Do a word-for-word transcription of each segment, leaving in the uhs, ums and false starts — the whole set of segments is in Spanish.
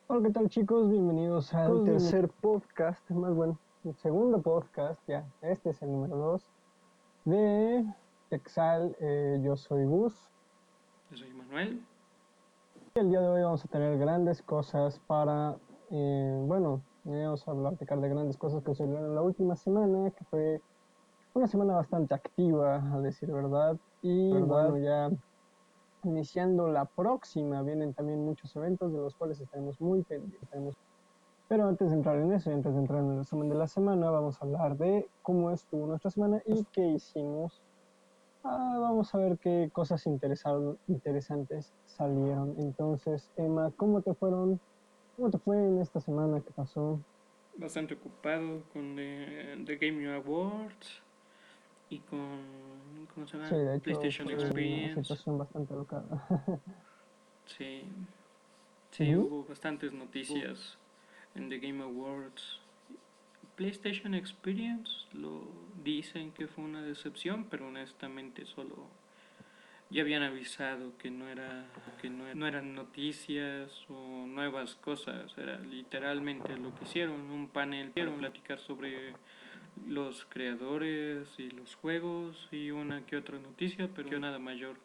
Hola, ¿qué tal chicos? Bienvenidos al Chicos, bienven- tercer podcast, más bueno, el segundo podcast, ya, este es el número dos de Texal. Eh, yo soy Gus. Yo soy Manuel. Y el día de hoy vamos a tener grandes cosas para, eh, bueno, eh, vamos a platicar de grandes cosas que sucedieron en la última semana, que fue una semana bastante activa, a decir verdad, y ¿Verdad? bueno, ya iniciando la próxima, vienen también muchos eventos de los cuales estaremos muy pendientes. Pero antes de entrar en eso y antes de entrar en el resumen de la semana, vamos a hablar de cómo estuvo nuestra semana y qué hicimos. Ah, vamos a ver qué cosas interesantes salieron. Entonces, Emma, ¿cómo te fueron? ¿Cómo te fue en esta semana que pasó? Bastante ocupado con The, The Game Awards y con, ¿cómo se Sí, llama? de hecho PlayStation fue una Experience. situación bastante alocada. Sí, sí, Ujú. hubo bastantes noticias en The Game Awards. PlayStation Experience lo dicen que fue una decepción, pero honestamente solo ya habían avisado que no era que no, no eran noticias o nuevas cosas, era literalmente lo que hicieron, un panel para platicar sobre los creadores y los juegos y una que otra noticia, pero nada mayor.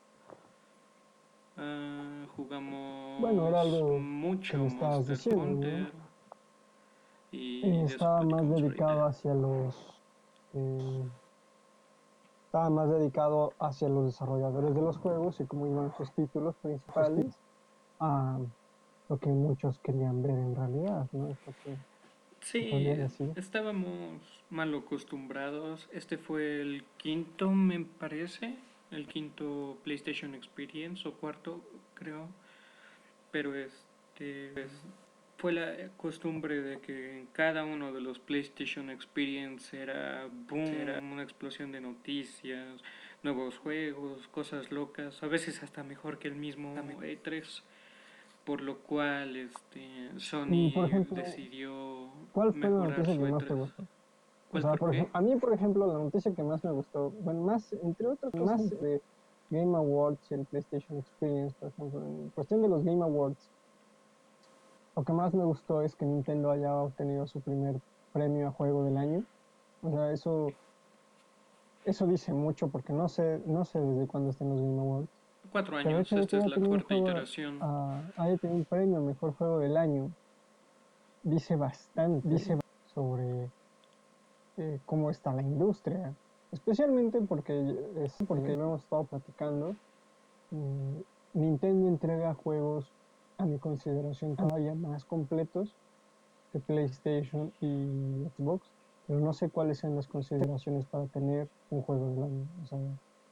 Uh, Bueno, era jugamos algo que mucho me estabas Monster diciendo, Hunter ¿no? y Eh, de eso estaba más platicamos dedicado ahorita. hacia los eh, estaba más dedicado hacia los desarrolladores de los juegos y cómo iban sus títulos principales a lo que muchos querían ver en realidad, ¿no? Es lo que se podría Sí, decir. estábamos mal acostumbrados. Este fue el quinto, me parece. El quinto PlayStation Experience o cuarto, creo. Pero este pues, fue la costumbre de que en cada uno de los PlayStation Experience era boom, era una explosión de noticias, nuevos juegos, cosas locas, a veces hasta mejor que el mismo E tres, por lo cual este Y por Sony ejemplo, decidió ¿cuál fue la mejorar noticia que su más te E tres. gustó? O ¿Cuál sea, por por qué? ejemplo, a mí, por ejemplo, la noticia que más me gustó, bueno, más, entre otras cosas, más de Game Awards y el PlayStation Experience, por ejemplo, en cuestión de los Game Awards, lo que más me gustó es que Nintendo haya obtenido su primer premio a juego del año. O sea, eso, eso dice mucho porque no sé, no sé desde cuándo estén los Game Awards. Cuatro Pero el años, hecho de que esta es haya la tenido un cuarta juego, iteración. ah, haya tenido un premio a mejor juego del año, dice bastante dice sobre eh, cómo está la industria, especialmente porque, este, lo hemos estado platicando. mm, Nintendo entrega juegos, a mi consideración, todavía más completos que PlayStation y Xbox, pero no sé cuáles sean las consideraciones para tener un juego del año. O sea,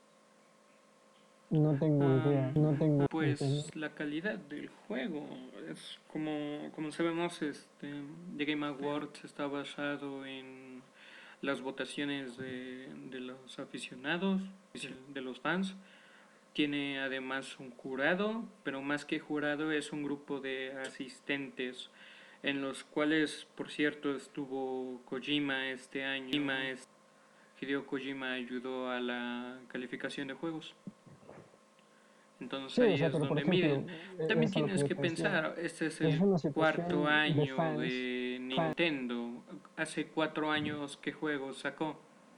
no tengo idea, no Um, tengo idea. pues la calidad del juego es como, como sabemos, este The Game Awards está basado en las votaciones de, de los aficionados, de los fans. Tiene además un jurado, pero más que jurado es un grupo de asistentes en los cuales, por cierto, estuvo Kojima este año. Hideo Kojima ayudó a la calificación de juegos. Entonces Sí, o ahí sea, es pero por donde miden. ejemplo, e- También es a lo que tienes yo que te decía. pensar, este es Es el una cuarto situación de año fans. de Nintendo. Hace cuatro años, ¿qué juegos sacó?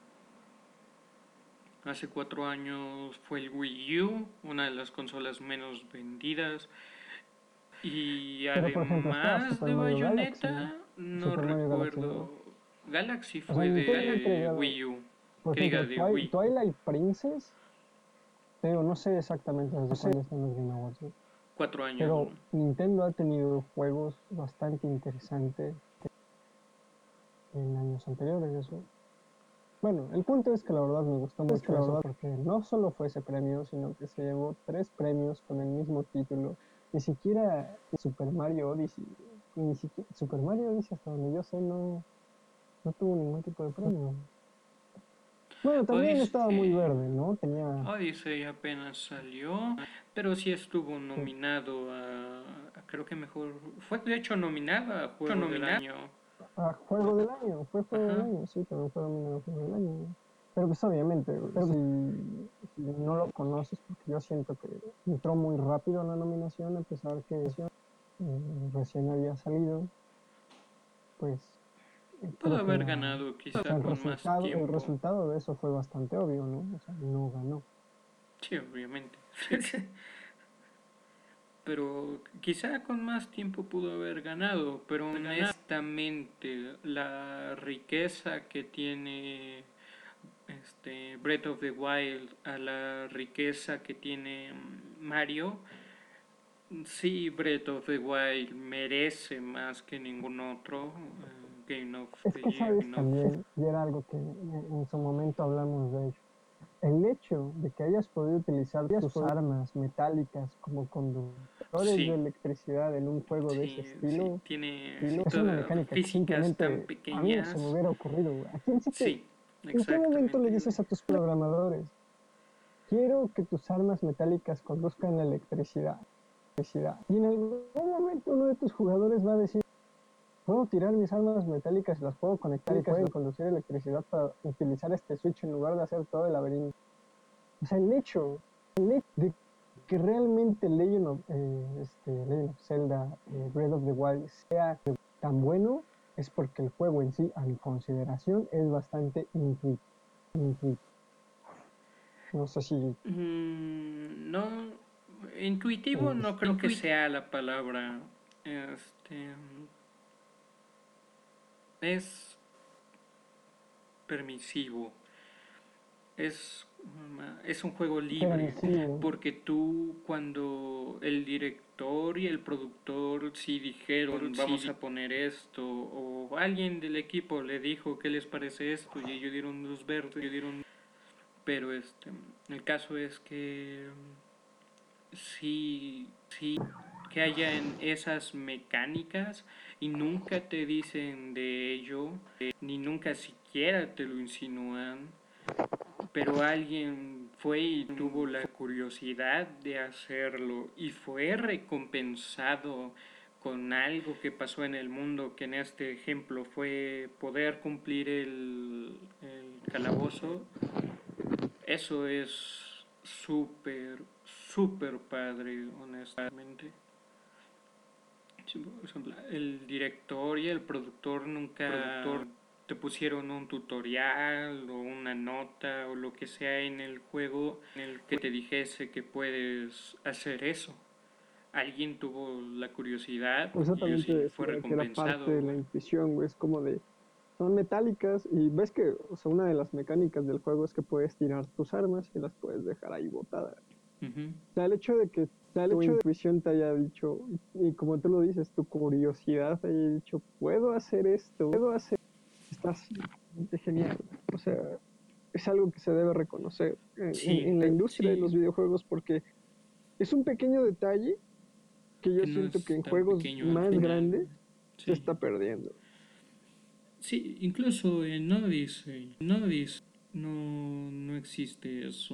Hace cuatro años fue el Wii U, una de las consolas menos vendidas. Y Pero por ejemplo, está además Super de Mario Galaxy. Bayonetta, no Super Mario Galaxy, recuerdo. ¿no? Galaxy O sea, fue Nintendo ha de entregado, Wii U, por que diga ejemplo, de Twi- Wii. Twilight Princess. Te digo, no sé exactamente desde cuándo están los Game Awards, ¿no? Cuatro años. Pero Nintendo ha tenido juegos bastante interesantes en años anteriores, eso. Bueno, el punto es que la verdad me gustó Es que mucho la eso verdad, porque no solo fue ese premio, sino que se llevó tres premios con el mismo título. Ni siquiera Super Mario Odyssey, ni siquiera Super Mario Odyssey, hasta donde yo sé, no, no tuvo ningún tipo de premio. Bueno, también estaba muy Odyssey, verde, ¿no? Tenía, Odyssey apenas salió, pero sí estuvo sí, nominado a, a creo que mejor, fue de hecho nominada a Juego del Año. a Juego del Año, fue Juego del Ajá. Año, sí, también fue nominado a Juego del Año, ¿no? Pero pues obviamente, si, si no lo conoces, porque yo siento que entró muy rápido en la nominación, a pesar que eh, recién había salido, pues eh, Pudo creo que haber la, ganado o quizá sea, el con más resultado, el tiempo. resultado de eso fue bastante obvio, ¿no? O sea, no ganó. Sí, obviamente. Pero quizá con más tiempo pudo haber ganado, pero honestamente la riqueza que tiene este Breath of the Wild a la riqueza que tiene Mario, sí, Breath of the Wild merece más que ningún otro uh, Game of Es the que Year. sabes también, y era algo que en, en su momento hablamos de ello, el hecho de que hayas podido utilizar tus armas metálicas como conductores de Sí, electricidad en un juego de ese sí, sí, estilo, tiene sí, es una mecánica que físicas tan simplemente a mí no se me pequeñas. hubiera ocurrido. ¿A quién se te, Sí, ¿En qué momento le exactamente, güey. dices a tus programadores, quiero que tus armas metálicas conduzcan la electricidad? Y en algún momento uno de tus jugadores va a decir, puedo tirar mis armas metálicas y las puedo conectar y pueden conducir electricidad para utilizar este switch en lugar de hacer todo el laberinto. O sea, el hecho, el hecho de que realmente Legend of, eh, este, Legend of Zelda eh, Breath of the Wild sea tan bueno es porque el juego en sí, a mi consideración, es bastante intuitivo. No sé si... Mm, no, intuitivo no creo que sea la palabra. Este es permisivo. Es, es un juego libre, Permisivo. porque tú cuando el director y el productor sí dijeron vamos a poner esto, o alguien del equipo le dijo qué les parece esto y ellos dieron luz verde, dieron, pero este, el caso es que sí, sí, que haya en esas mecánicas y nunca te dicen de ello, ni nunca siquiera te lo insinúan, pero alguien fue y tuvo la curiosidad de hacerlo y fue recompensado con algo que pasó en el mundo, que en este ejemplo fue poder cumplir el, el calabozo. Eso es súper, súper padre, honestamente. Por ejemplo, el director y el productor nunca productor te pusieron un tutorial o una nota o lo que sea en el juego en el que te dijese que puedes hacer eso. Alguien tuvo la curiosidad Por eso y también te sí fue decía que era parte recompensado, de la güey. intuición, güey. Es como de, son metálicas y ves que, o sea, una de las mecánicas del juego es que puedes tirar tus armas y las puedes dejar ahí botadas. Uh-huh. O sea, el hecho de que o sea, el tu hecho intuición de... te haya dicho, y, y como tú lo dices, tu curiosidad te haya dicho, puedo hacer esto, puedo hacer, está bastante genial. O sea, es algo que se debe reconocer en, Sí, en, en la industria sí. de los videojuegos porque es un pequeño detalle que yo Que no siento es que en tan juegos pequeño al más final. grandes se Sí. está perdiendo. Sí, incluso en Odyssey, en Odyssey no, no existe eso.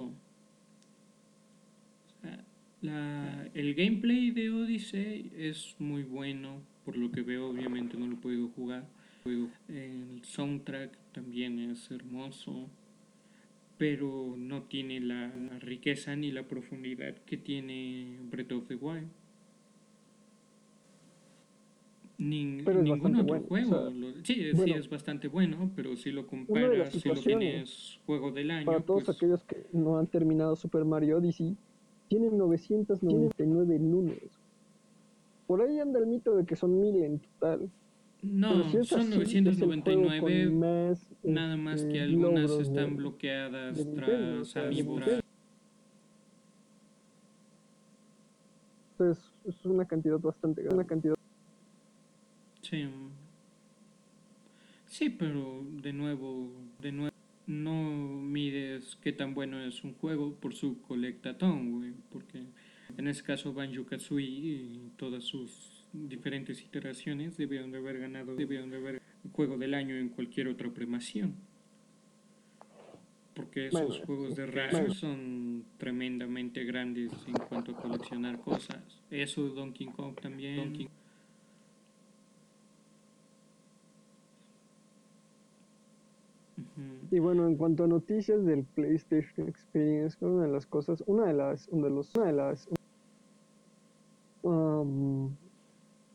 O sea, la, el gameplay de Odyssey es muy bueno, por lo que veo, obviamente no lo he podido jugar. El soundtrack también es hermoso, pero no tiene la, la riqueza ni la profundidad que tiene Breath of the Wild. Ni, Pero es ningún bastante otro bueno. O sea, juego. Lo, sí, sí bueno, es bastante bueno, pero si lo una de las comparas, si lo situaciones tienes juego del para año, todos pues... aquellos que no han terminado Super Mario Odyssey, tienen novecientos noventa y nueve lunas. Por ahí anda el mito de que son mil en total. Pero si No, es son así, es el juego con novecientos noventa y nueve, más nada más que este, algunas logros de, están de bloqueadas Nintendo. O tras sea, de amigos. Nintendo. Entonces, es una cantidad bastante grande. Una cantidad. Sí, sí, pero de nuevo, de nuevo, no mides qué tan bueno es un juego por su colectatón, güey, porque en ese caso Banjo-Kazooie y todas sus diferentes iteraciones debieron de haber ganado, debieron de haber juego del año en cualquier otra premiación. Porque Bueno, esos eso juegos sí. de Rare bueno. son tremendamente grandes en cuanto a coleccionar cosas. Eso Donkey Kong también. Donkey... Uh-huh. Y bueno, en cuanto a noticias del PlayStation Experience, una de las cosas, una de las, una de los, una de las, um,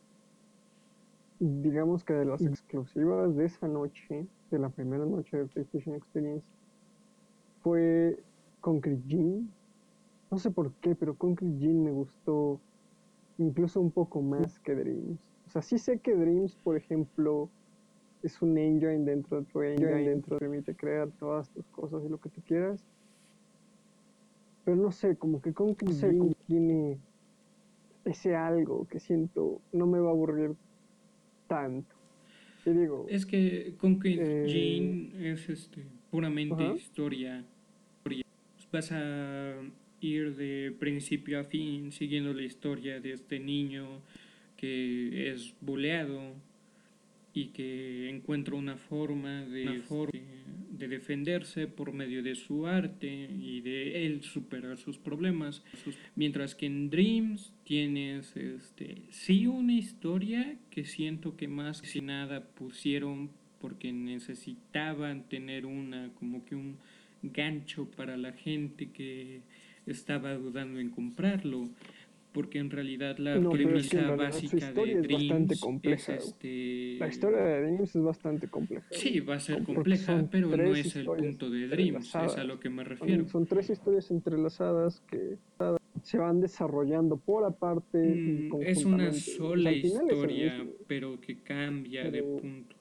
digamos que de las exclusivas de esa noche, de la primera noche de PlayStation Experience, fue Concrete Gym. No sé por qué, pero Concrete Gym me gustó incluso un poco más que Dreams. O sea, sí sé que Dreams, por ejemplo, es un engine dentro de tu engine, dentro te permite crear todas tus cosas y lo que tú quieras. Pero no sé, como que Concrete no sé, Gym como... tiene ese algo que siento no me va a aburrir tanto. Y digo, Es que Concrete eh, Gene es este, puramente ajá. historia. Vas a ir de principio a fin siguiendo la historia de este niño que es buleado y que encuentra una forma de, una forma de defenderse por medio de su arte y de él superar sus problemas. Mientras que en Dreams tienes este, sí una historia que siento que más que nada pusieron porque necesitaban tener una como que un gancho para la gente que estaba dudando en comprarlo, porque en realidad la No, pero es que en premisa realidad su básica de historia es bastante Dreams es compleja. La historia este... de Dreams es bastante compleja, Sí, va a ser porque compleja, son pero no tres es el historias punto de Dreams, es a entrelazadas. lo que me refiero. Son, son tres historias entrelazadas que se van desarrollando por aparte y Mm, es una conjuntamente. O sola sea, al final es el historia, mismo, pero que cambia de pero puntos.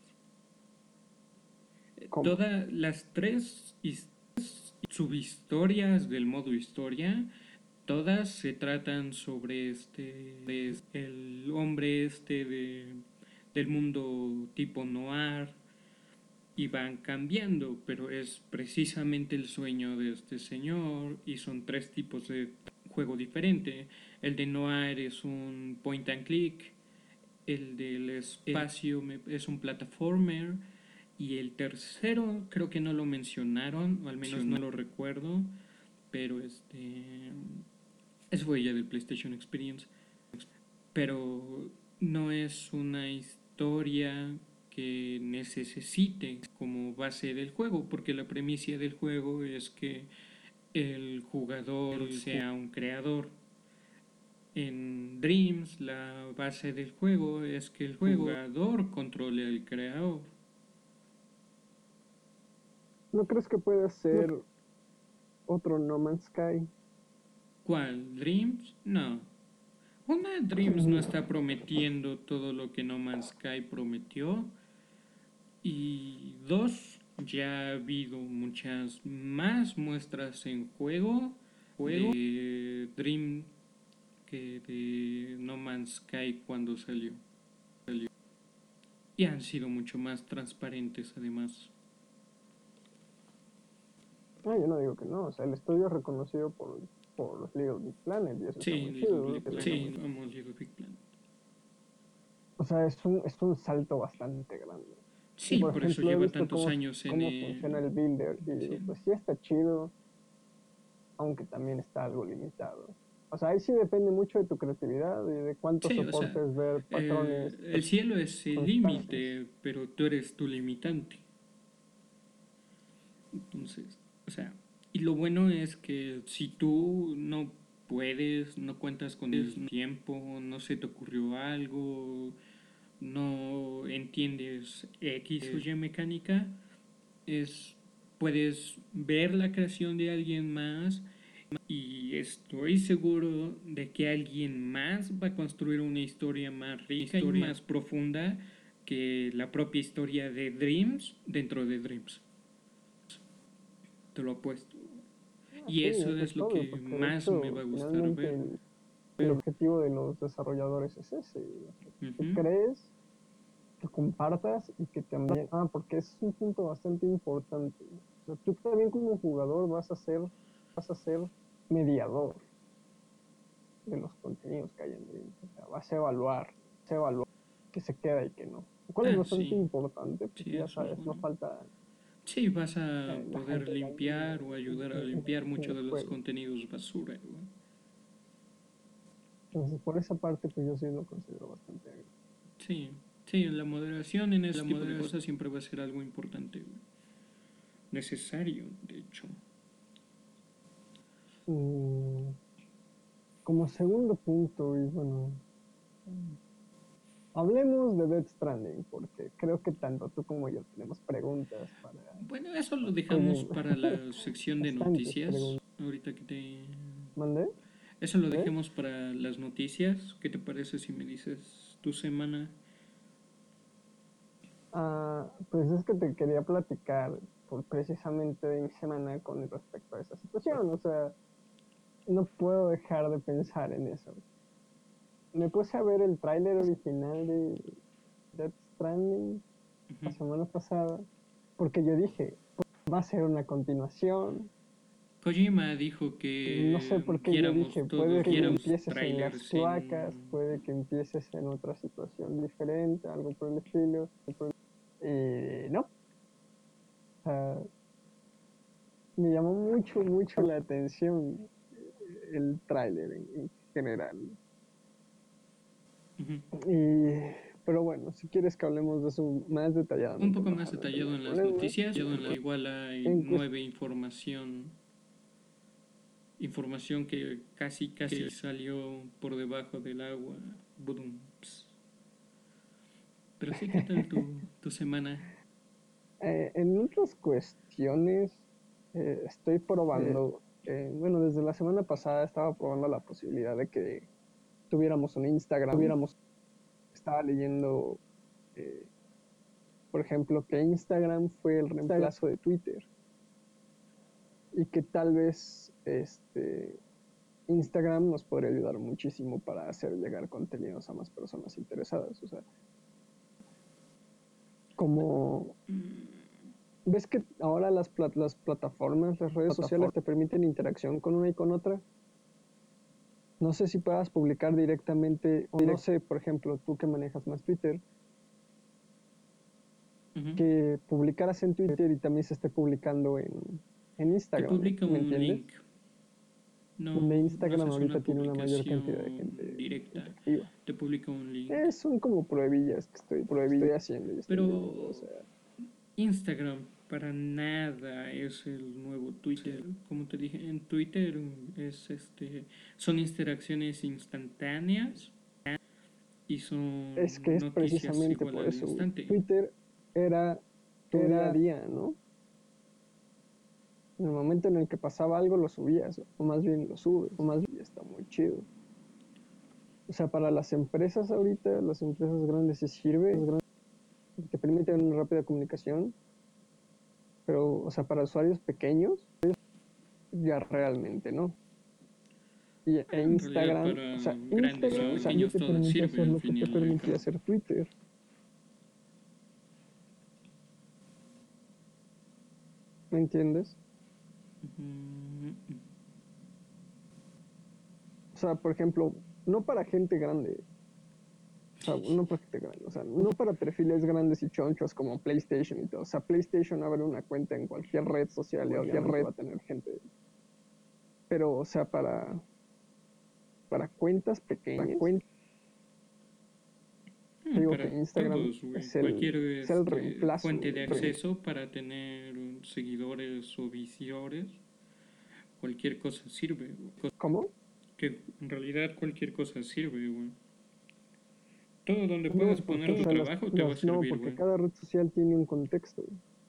¿cómo? Todas las tres subhistorias del modo historia, todas se tratan sobre este el hombre este de, del mundo tipo noir y van cambiando, pero es precisamente el sueño de este señor y son tres tipos de juego diferente. El de noir es un point and click, el del espacio es un plataformer y el tercero creo que no lo mencionaron, o al menos no lo recuerdo, pero este es huella del PlayStation Experience, pero no es una historia que necesite como base del juego, porque la premisa del juego es que el jugador el sea un creador. En Dreams la base del juego es que el jugador controle al creador. ¿No crees que puede ser otro No Man's Sky? ¿Cuál? ¿Dreams? No. Una, Dreams no está prometiendo todo lo que No Man's Sky prometió. Y dos, ya ha habido muchas más muestras en juego, juego de Dream que de No Man's Sky cuando salió. salió. Y han sido mucho más transparentes además. Ah, yo no digo que no, o sea, el estudio es reconocido por, por los Little Big Planet y eso está Sí, muy Little chido. Big Planet. Sí, vamos Little Big Planet. O sea, es un, es un salto bastante grande. Y Sí, por por eso ejemplo, he lleva visto tantos cómo, años en... cómo Eh, funciona el builder y digo, sí. pues sí está chido, aunque también está algo limitado. O sea, ahí sí depende mucho de tu creatividad y de cuánto Sí, o sea, soportes ver eh, patrones el cielo es el constantes. límite, pero tú eres tu limitante. Entonces, o sea, y lo bueno es que si tú no puedes, no cuentas con el tiempo, no se te ocurrió algo, no entiendes X o Y mecánica, es puedes ver la creación de alguien más y estoy seguro de que alguien más va a construir una historia más rica y más profunda que la propia historia de Dreams dentro de Dreams. Te lo apuesto. Ah, Y sí, eso eso es es lo obvio, que porque de más me va hecho, a gustar finalmente ver. el, el objetivo de los desarrolladores es ese, o sea, que tú Uh-huh. crees, que compartas y que también, ah, porque es un punto bastante importante. O sea, tú también como jugador vas a ser, vas a ser mediador de los contenidos que hay en Dreams. O sea, vas a evaluar, vas a evaluar qué se queda y qué no. Lo cual es Ah, bastante sí. importante, Sí, porque ya eso es sabes, no bueno. falta Sí, vas a eh, la poder gente dañina limpiar o en, ayudar a en, en, limpiar en mucho los de los juegos. contenidos basura. Güey. Entonces, por esa parte, pues yo sí lo considero bastante agradable. Sí, sí, la moderación en ese tipo de cosas siempre va a ser algo importante. Güey. Necesario, de hecho. Mm, como segundo punto, y bueno, Hablemos de Death Stranding, porque creo que tanto tú como yo tenemos preguntas para... Bueno, eso lo Oye, dejamos para la sección de bastantes noticias. preguntas. Ahorita que te... ¿Mandé? Eso lo ¿Eh? dejemos para las noticias. ¿Qué te parece si me dices tu semana? Ah, pues es que te quería platicar por precisamente de mi semana con respecto a esa situación. O sea, no puedo dejar de pensar en eso. Me puse a ver el tráiler original de Death Stranding la Ujú. semana pasada, porque yo dije, va a ser una continuación. Kojima dijo No sé que por qué yo viéramos dije, puede todos que los empieces en las trailers cloacas, en... puede que empieces en otra situación diferente, algo por el estilo. Y no, o sea, me llamó mucho, mucho la atención el tráiler en, en general. Ujú. Y, pero bueno, si quieres que hablemos de eso más Un detalladamente, poco más más adelante, no detallado hay en las problema. noticias. En la igual hay En cuest- nueva información. Información que casi, casi salió por debajo del agua. Budum. Pero sí, ¿qué tal tu, tu semana? eh, en otras cuestiones, eh, estoy probando, eh, bueno, desde la semana pasada estaba probando la posibilidad de que tuviéramos un Instagram, tuviéramos, estaba leyendo, eh, por ejemplo, que Instagram fue el reemplazo de Twitter y que tal vez este, Instagram nos podría ayudar muchísimo para hacer llegar contenidos a más personas interesadas. O sea, como ves que ahora las, plat las plataformas, las redes sociales te permiten interacción con una y con otra. No sé si puedas publicar directamente, o no sé, por ejemplo, tú que manejas más Twitter, Ujú. que publicaras en Twitter y también se esté publicando en, en Te Instagram, publica ¿me un entiendes? link. No, Donde no Instagram haces una ahorita tiene una mayor cantidad de publicación gente, directa. gente activa. Te publica un link. Eh, son como pruebillas que estoy, que estoy haciendo y estoy viendo, o Pero sea, Instagram para nada es el nuevo Twitter. Como te dije, en Twitter es este son interacciones instantáneas y es que son es noticias precisamente igual por al eso, güey. instante. Twitter era tu día a día, ¿no? En el momento en el que pasaba algo lo subías, o más bien lo subes, o más bien está muy chido. O sea, para las empresas ahorita, las empresas grandes sí sirve, te permiten una rápida comunicación, pero, o sea, para usuarios pequeños, ya realmente no. Y, e En realidad Instagram, para o sea, grandes y Instagram, o sea, pequeños te todo permite sirve hacer al lo que fin y te al permitía cabo. hacer Twitter. ¿Me entiendes? Mm, O sea, por ejemplo, no para gente grande, o sea, no para gente grande, o sea, no para perfiles grandes y chonchos como PlayStation y todo. O sea, PlayStation abre una cuenta en cualquier red social y obviamente va a tener gente. Pero, o sea, para, para cuentas pequeñas, mm, digo que Para Instagram todos, güey. es el, Cualquier es el este, reemplazo, fuente de güey. acceso para tener seguidores o visores, cualquier cosa sirve. ¿Cómo? Que en realidad cualquier cosa sirve, güey. Todo donde No, puedas porque poner o tu sea, las, trabajo te va a las, no, servir, porque güey. cada red social tiene un contexto.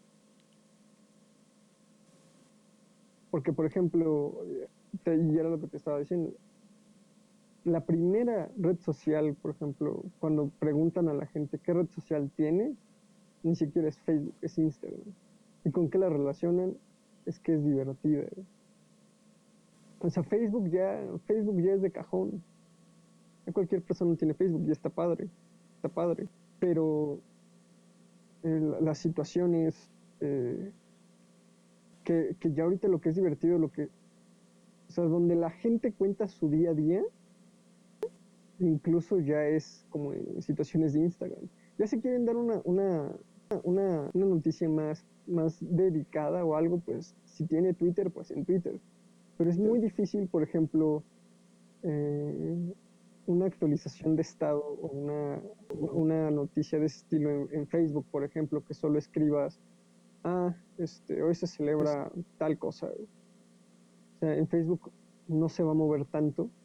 Porque, por ejemplo, te, y era lo que te estaba diciendo, la primera red social, por ejemplo, cuando preguntan a la gente qué red social tiene, ni siquiera es Facebook, es Instagram. ¿Y con qué la relacionan? Es que es divertida. O sea, Facebook ya, Facebook ya es de cajón. Ya cualquier persona tiene Facebook y está padre, está padre. Pero eh, la situación es eh, que, que ya ahorita lo que es divertido, lo que, o sea, donde la gente cuenta su día a día, incluso ya es como en situaciones de Instagram. Ya se quieren dar una, una, una, una noticia más, más dedicada o algo, pues si tiene Twitter, pues en Twitter. Pero es muy difícil, por ejemplo, eh, una actualización de estado o una, una noticia de ese estilo en, en Facebook, por ejemplo, que solo escribas, ah, este, hoy se celebra tal cosa. O sea, en Facebook no se va a mover tanto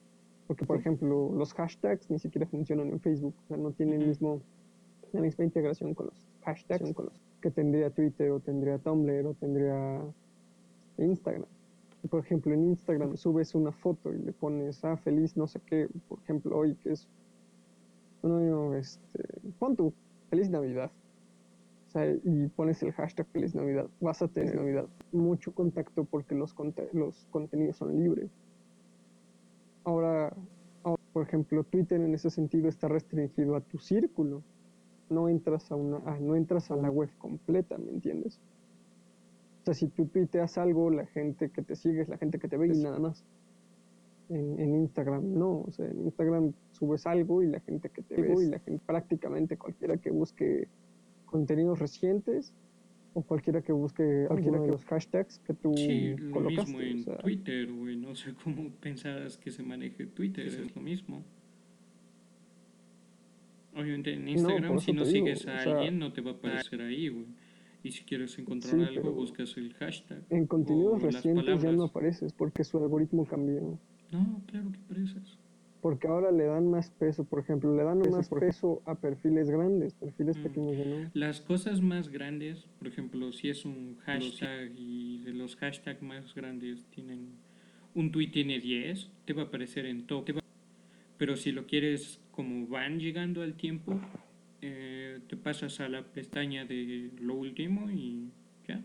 Porque, por ejemplo, los hashtags ni siquiera funcionan en Facebook. O sea, no tienen el mismo, la misma integración con los hashtags con los que tendría Twitter o tendría Tumblr o tendría Instagram. Y, por ejemplo, en Instagram subes una foto y le pones, ah, feliz no sé qué, por ejemplo, hoy que es, no, este, pon tu feliz Navidad. O sea, y pones el hashtag feliz Navidad. Vas a tener Navidad mucho contacto porque los, conte los contenidos son libres. Ahora, ahora, por ejemplo, Twitter en ese sentido está restringido a tu círculo. No entras a una, ah, no entras a la web completa, ¿me entiendes? O sea, si tú tuiteas algo, la gente que te sigue es la gente que te ve y nada más. En, en Instagram no, o sea, en Instagram subes algo y la gente que te ve y la gente, prácticamente cualquiera que busque contenidos recientes o cualquiera que busque cualquiera que los hashtags que tú sí, lo colocaste. mismo en O sea, Twitter, güey. No sé cómo pensarás que se maneje Twitter, es lo mismo. Obviamente en Instagram, no, si no digo, sigues a o sea, alguien, no te va a aparecer ahí, güey. Y si quieres encontrar sí, algo, pero buscas el hashtag en contenidos o las recientes ya no palabras. apareces porque su algoritmo cambió. No, claro que apareces. Porque ahora le dan más peso, por ejemplo, le dan más peso a perfiles grandes, perfiles Mm. pequeños ya no. Las cosas más grandes, por ejemplo, si es un hashtag y de los hashtags más grandes tienen un tweet tiene diez, te va a aparecer en top. Pero si lo quieres como van llegando al tiempo, eh, te pasas a la pestaña de lo último y ya.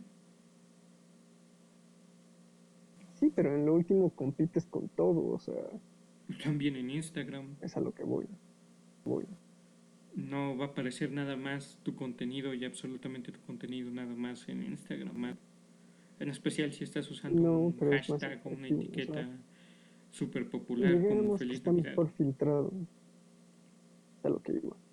Sí, pero en lo último compites con todo, o sea, También en Instagram. es a lo que voy. voy. No va a aparecer nada más tu contenido y absolutamente tu contenido nada más en Instagram. En especial si estás usando No, un pero es más hashtag o una atractivo, o etiqueta sea, súper popular como digamos que Feliz está Navidad. mejor filtrado, a lo que iba.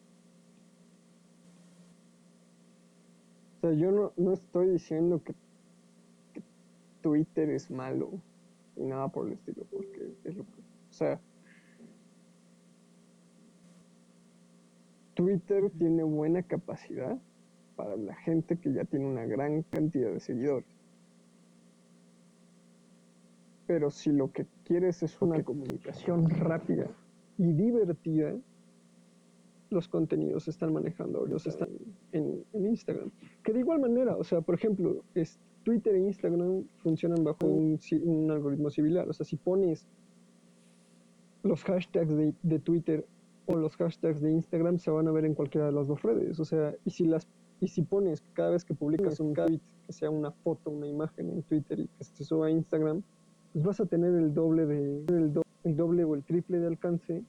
O sea, yo no, no estoy diciendo que, que Twitter es malo y nada por el estilo, porque es lo que, o sea, Twitter Ujú. tiene buena capacidad para la gente que ya tiene una gran cantidad de seguidores. Pero si lo que quieres es una comunicación rápida y divertida, los contenidos se están manejando ahorita están en, en Instagram. Que de igual manera, o sea, por ejemplo, es, Twitter e Instagram funcionan bajo un, un algoritmo similar. O sea, si pones los hashtags de, de Twitter o los hashtags de Instagram, se van a ver en cualquiera de las dos redes. O sea, y si las y si pones cada vez que publicas un tweet que sea una foto, una imagen en Twitter y que se suba a Instagram, pues vas a tener el doble de el, do, el doble o el triple de alcance,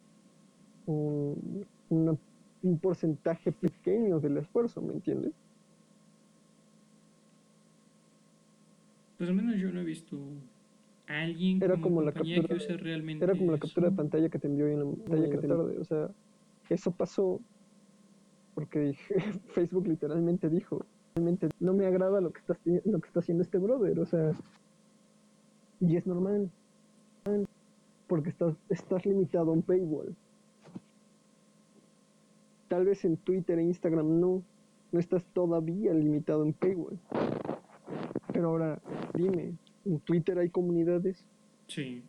un, una, un porcentaje pequeño del esfuerzo, ¿me entiendes? Pues al menos yo no he visto a alguien Era como como la compañía que captura use era como realmente la captura de eso. pantalla que te envió en la, pantalla que te tarde. O sea, eso pasó porque dije, Facebook literalmente dijo, realmente no me agrada lo que está, lo que está haciendo este brother, o sea, y es normal, porque estás, estás limitado a un paywall. Tal vez en Twitter e Instagram no, no estás todavía limitado a un paywall. Pero ahora, dime, ¿en Twitter hay comunidades? Sí.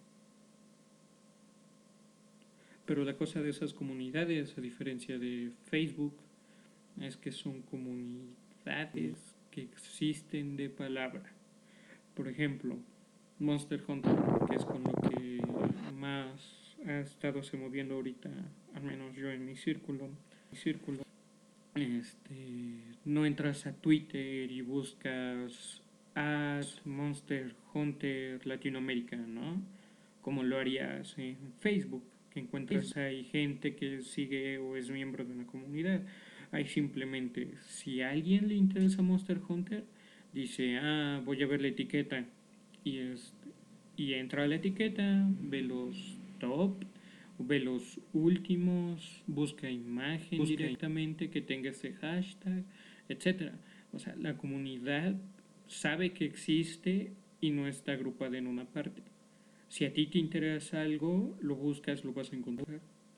Pero la cosa de esas comunidades, a diferencia de Facebook, es que son comunidades que existen de palabra. Por ejemplo, Monster Hunter, que es con lo que más ha estado se moviendo ahorita, al menos yo en mi círculo, mi círculo, este, no entras a Twitter y buscas at Monster Hunter Latinoamérica, ¿no? Como lo harías en Facebook, que encuentras ahí gente que sigue o es miembro de una comunidad. Ahí simplemente, si a alguien le interesa Monster Hunter, dice, ah, voy a ver la etiqueta. Y, este, y entra a la etiqueta, ve los top, ve los últimos, busca imagen busca directamente que tenga ese hashtag, etcétera. O sea, la comunidad sabe que existe y no está agrupada en una parte. Si a ti te interesa algo, lo buscas, lo vas a encontrar.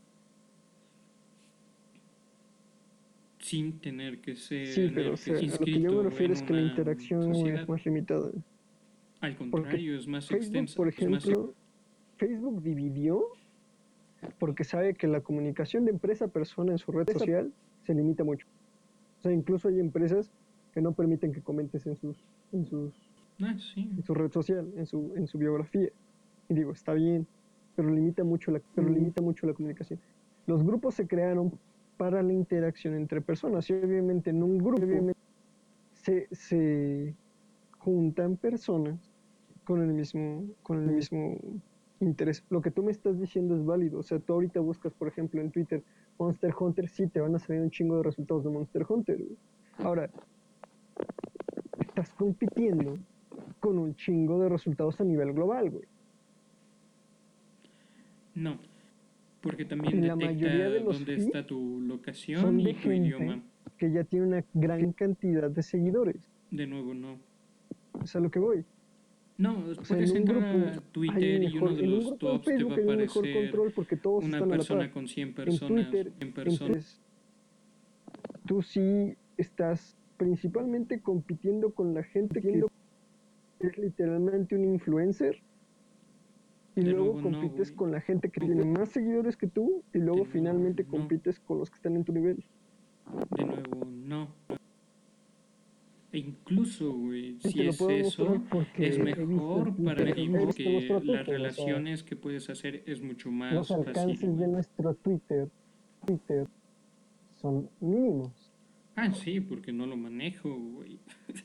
Sin tener que ser Sí, pero o sea, a lo que yo me refiero en es que la una interacción sociedad. es más limitada. Al Porque contrario, es más Facebook, extensa. por Es más ejemplo, Facebook dividió porque sabe que la comunicación de empresa a persona en su red social se limita mucho. O sea, incluso hay empresas que no permiten que comentes en sus, en sus, Ah, sí. en su red social, en su, en su biografía. Y digo, está bien, pero limita mucho la, pero limita mucho la comunicación. Los grupos se crearon para la interacción entre personas y obviamente en un grupo se, se juntan personas con el mismo, con el mismo interés. Lo que tú me estás diciendo es válido. O sea, tú ahorita buscas, por ejemplo, en Twitter Monster Hunter, sí, te van a salir un chingo de resultados de Monster Hunter. Güey. Ahora, estás compitiendo con un chingo de resultados a nivel global, güey. No, porque también Y la mayoría de detecta los dónde feeds está tu locación son y de tu gente idioma. que ya tiene una gran cantidad de seguidores. De nuevo, no. Es a lo que voy. No, O sea, puedes en un entrar grupo a hay Twitter un y uno mejor, de en un los grupo en tops te va Facebook a hay un mejor aparecer control porque todos una están a la par. persona con cien En personas, Twitter, cien en personas. Twitter, tú sí estás principalmente compitiendo con la gente que es literalmente un influencer y De luego nuevo, no, compites güey. con la gente que tiene más seguidores que tú y luego De nuevo, finalmente no. compites con los que están en tu nivel. De nuevo, no. E incluso, güey, Y si te lo es puedo mostrar eso, porque es he visto mejor para Twitter, ti he visto porque nuestro las Twitter, o sea, relaciones que puedes hacer es mucho los más fácil, alcances de güey. nuestro Twitter, Twitter son mínimos. Ah, sí, porque no lo manejo, güey.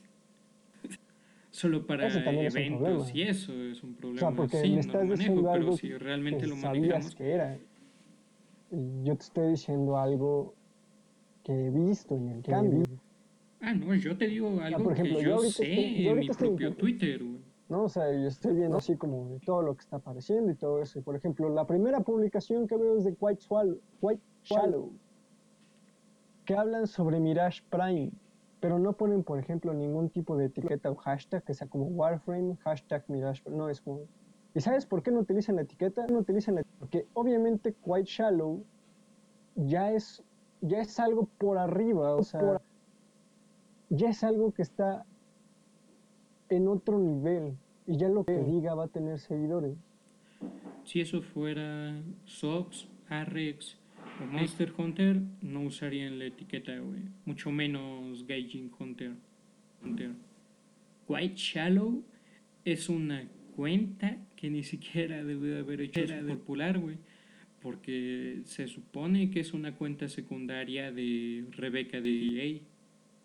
Solo Ese para también es un problema. eventos y eso es un O sea, problema. porque Sí, me no lo estás manejo, diciendo pero algo si que realmente lo sabías manejamos. que era. Y yo te estoy diciendo algo que he visto en el cambio. Ah, no, yo te digo O sea, algo por que ejemplo, yo yo ahorita estoy, sé yo en mi ahorita estoy propio Twitter, güey. ¿no? O sea, yo estoy viendo así como de todo lo que está apareciendo y todo eso. Y por ejemplo, la primera publicación que veo es de White Swallow, White Shallow, que hablan sobre Mirage Prime, pero no ponen, por ejemplo, ningún tipo de etiqueta o hashtag que sea como Warframe, hashtag Mirage Prime. No, es como... ¿Y sabes por qué no utilizan la etiqueta? No utilizan la porque obviamente White Shallow ya es, ya es algo por arriba, o sea, ya es algo que está en otro nivel y ya lo que diga va a tener seguidores. Si eso fuera Sox, Arrex o Monster Hunter, no usarían la etiqueta, güey. Mucho menos Gaijin Hunter. Hunter. White Shallow es una cuenta que ni siquiera debe haber hecho su popular, güey. Porque se supone que es una cuenta secundaria de Rebecca de D A.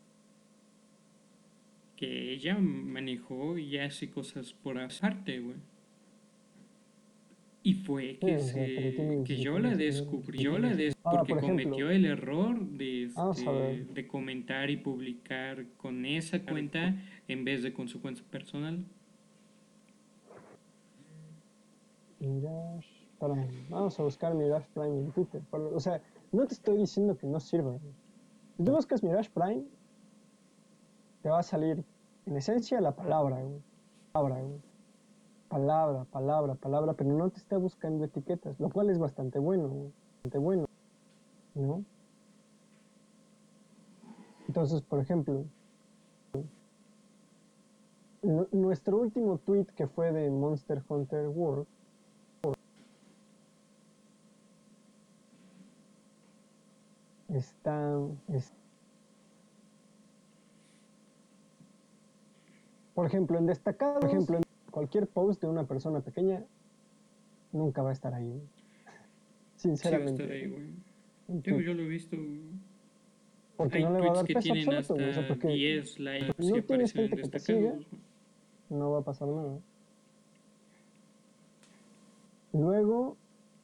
Que ella manejó y hace cosas por aparte, güey. Y fue que, Sí, o sea, pero se, tiene que yo diecisiete la mil seguidores. descubrí, yo la des Ahora, porque por ejemplo, cometió el error de, vamos a ver. este, de comentar y publicar con esa cuenta en vez de con su cuenta personal. Mirage Prime. Vamos a buscar Mirage Prime en Twitter. Pero, o sea, no te estoy diciendo que no sirva. Si tú buscas Mirage Prime, te va a salir, en esencia, la palabra, güey. Palabra, güey. Palabra, palabra, palabra, pero no te está buscando etiquetas, lo cual es bastante bueno, güey. Bastante bueno, ¿no? Entonces, por ejemplo, nuestro último tweet que fue de Monster Hunter World está, es, por ejemplo, en destacados, por ejemplo, en cualquier post de una persona pequeña nunca va a estar ahí, Sí va a estar sinceramente. ahí, güey. En Yo, tweet, yo lo he visto. porque Hay no le va a tweets dar que peso tienen absoluto, o sea, hasta porque diez likes y no tienes aparecen en gente que te siga, destacados. no va a pasar nada. Luego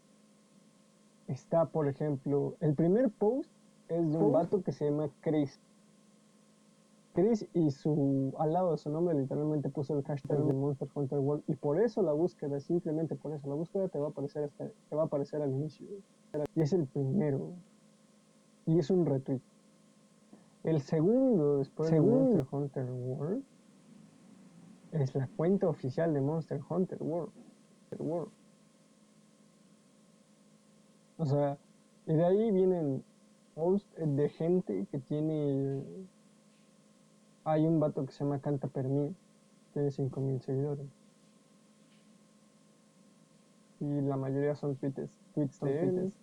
está, por ejemplo, el primer post es de un vato que se llama Chris. Chris y su, al lado de su nombre literalmente puso el hashtag de Monster Hunter World y por eso la búsqueda, simplemente por eso la búsqueda te va a aparecer hasta, te va a aparecer al inicio. Y es el primero. Y es un retweet. El segundo, después segundo. de Monster Hunter World, es la cuenta oficial de Monster Hunter World. World. O sea, y de ahí vienen posts de gente que tiene... Hay un vato que se llama Canta Per Mí, tiene cinco mil seguidores. y la mayoría son tweets, tweets de él.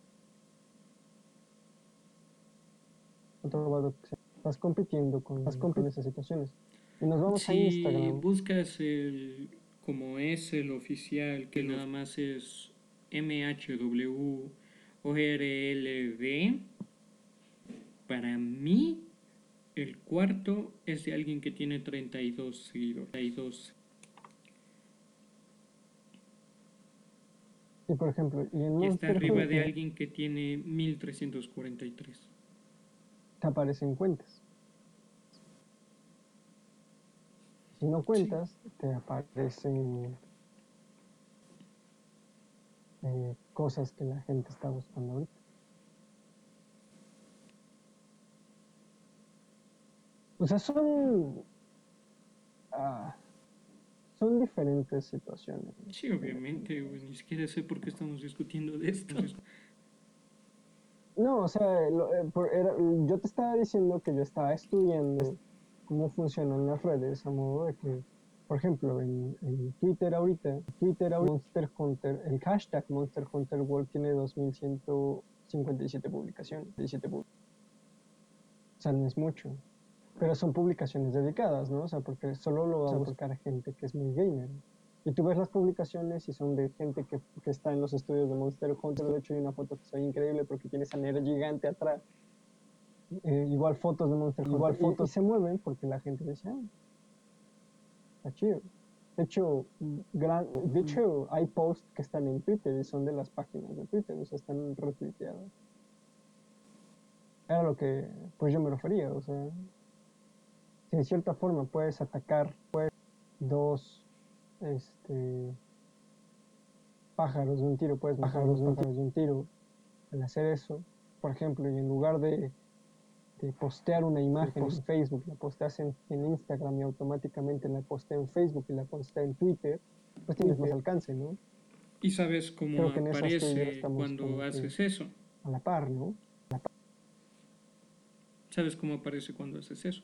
Estás compitiendo con, Estás compitiendo con esas situaciones. Y nos vamos si a Instagram. Si buscas el, como es el oficial, que nada más es M H W O R L D, para mí el cuarto es de alguien que tiene treinta y dos seguidores. treinta y dos. Y por ejemplo, y en y está Monster arriba Hunter, de alguien que tiene mil trescientos cuarenta y tres. Te aparecen cuentas. Si no cuentas, sí. te aparecen eh, cosas que la gente está buscando ahorita. O sea, son... Ah, son diferentes situaciones. Sí, obviamente, güey. Ni siquiera sé por qué estamos discutiendo de esto. No, o sea, lo, eh, por, era, yo te estaba diciendo que yo estaba estudiando cómo funcionan las redes, a modo de que, por ejemplo, en, en Twitter ahorita, Twitter ahorita, Monster Hunter, el hashtag Monster Hunter World tiene dos mil ciento cincuenta y siete publicaciones. O sea, no es mucho. Pero son publicaciones dedicadas, ¿no? O sea, porque solo lo va a buscar gente que es muy gamer. Y tú ves las publicaciones y son de gente que, que está en los estudios de Monster Hunter. De hecho, hay una foto que se ve increíble porque tiene esa nerd gigante atrás. Eh, igual fotos de Monster Hunter. Igual fotos. Y, y se mueven porque la gente dice, ah, está chido. De hecho, gran, de hecho, hay posts que están en Twitter y son de las páginas de Twitter, o sea, están retuiteados. Era lo que, pues yo me refería, o sea, si de cierta forma puedes atacar pues, dos este, pájaros de un tiro, puedes matar dos pájaros de un tiro al hacer eso, por ejemplo, y en lugar de, de postear una imagen en Facebook, la posteas en, en Instagram y automáticamente la postea en Facebook y la postea en Twitter, pues tienes más alcance, ¿no? Y sabes cómo Creo que en esas tú y yo aparece estamos cuando haces eso. A la par, ¿no? ¿Sabes cómo aparece cuando haces eso?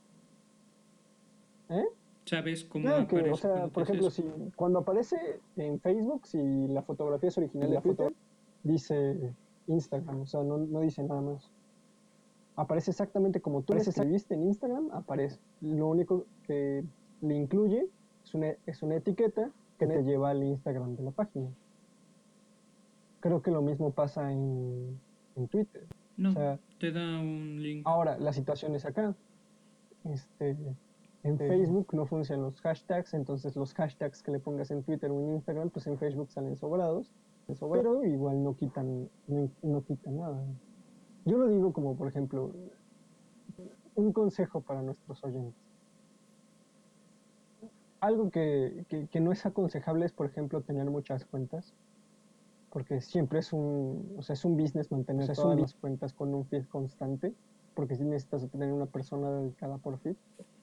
¿Eh? ¿Sabes cómo No, que, aparece o sea, cuando por ejemplo, si cuando aparece en Facebook, si la fotografía es original de Twitter, dice Instagram, o sea, no, no dice nada más. Aparece exactamente como tú lo escribiste en Instagram, aparece. Lo único que le incluye es una, es una etiqueta que te lleva al Instagram de la página. Creo que lo mismo pasa en, en Twitter. No, o sea, te da un link. Ahora, la situación es acá. Este, en Facebook no funcionan los hashtags, entonces los hashtags que le pongas en Twitter o en Instagram, pues en Facebook salen sobrados, pero igual no quitan, no, no quitan nada. Yo lo digo como, por ejemplo, un consejo para nuestros oyentes. Algo que, que, que no es aconsejable es, por ejemplo, tener muchas cuentas, porque siempre es un, o sea, es un business mantener o sea, todas las cuentas con un feed constante, porque si necesitas tener una persona dedicada por feed.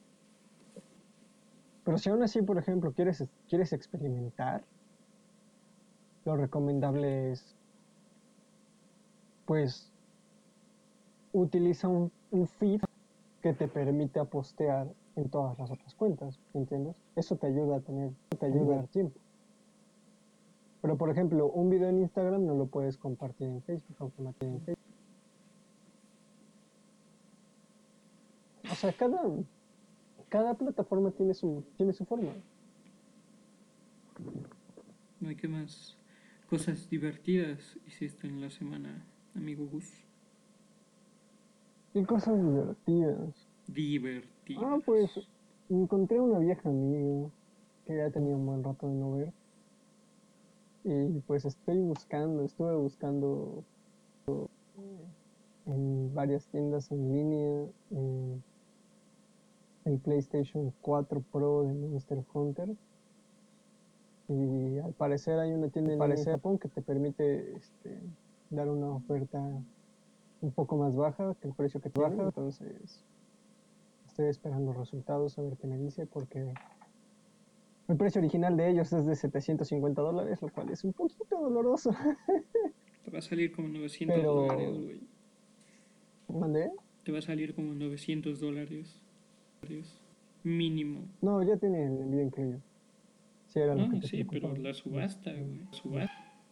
Pero si aún así, por ejemplo, quieres, quieres experimentar, lo recomendable es, pues, utiliza un, un feed que te permita postear en todas las otras cuentas, ¿entiendes? Eso te ayuda a tener, te ayuda a dar tiempo. Pero, por ejemplo, un video en Instagram no lo puedes compartir en Facebook automáticamente. O sea, cada, cada plataforma tiene su, tiene su forma. No hay que más cosas divertidas hiciste en la semana, amigo Gus. ¿Qué cosas divertidas? Divertidas. Ah, pues encontré una vieja amiga que ya tenía un buen rato de no ver. Y pues estoy buscando, estuve buscando en varias tiendas en línea eh, el PlayStation cuatro Pro de Monster Hunter. Y al parecer hay una tienda en línea en Japón que te permite este, dar una oferta un poco más baja que el precio que tiene. Entonces estoy esperando resultados a ver qué me dice porque el precio original de ellos es de setecientos cincuenta dólares, lo cual es un poquito doloroso. Te va a salir como novecientos Pero... dólares, güey. ¿Mandé? Te va a salir como novecientos dólares. Mínimo. No, ya tiene el envío incluido. Sí, era lo No, que te sí, pero preocupaba. la subasta, güey. Subasta.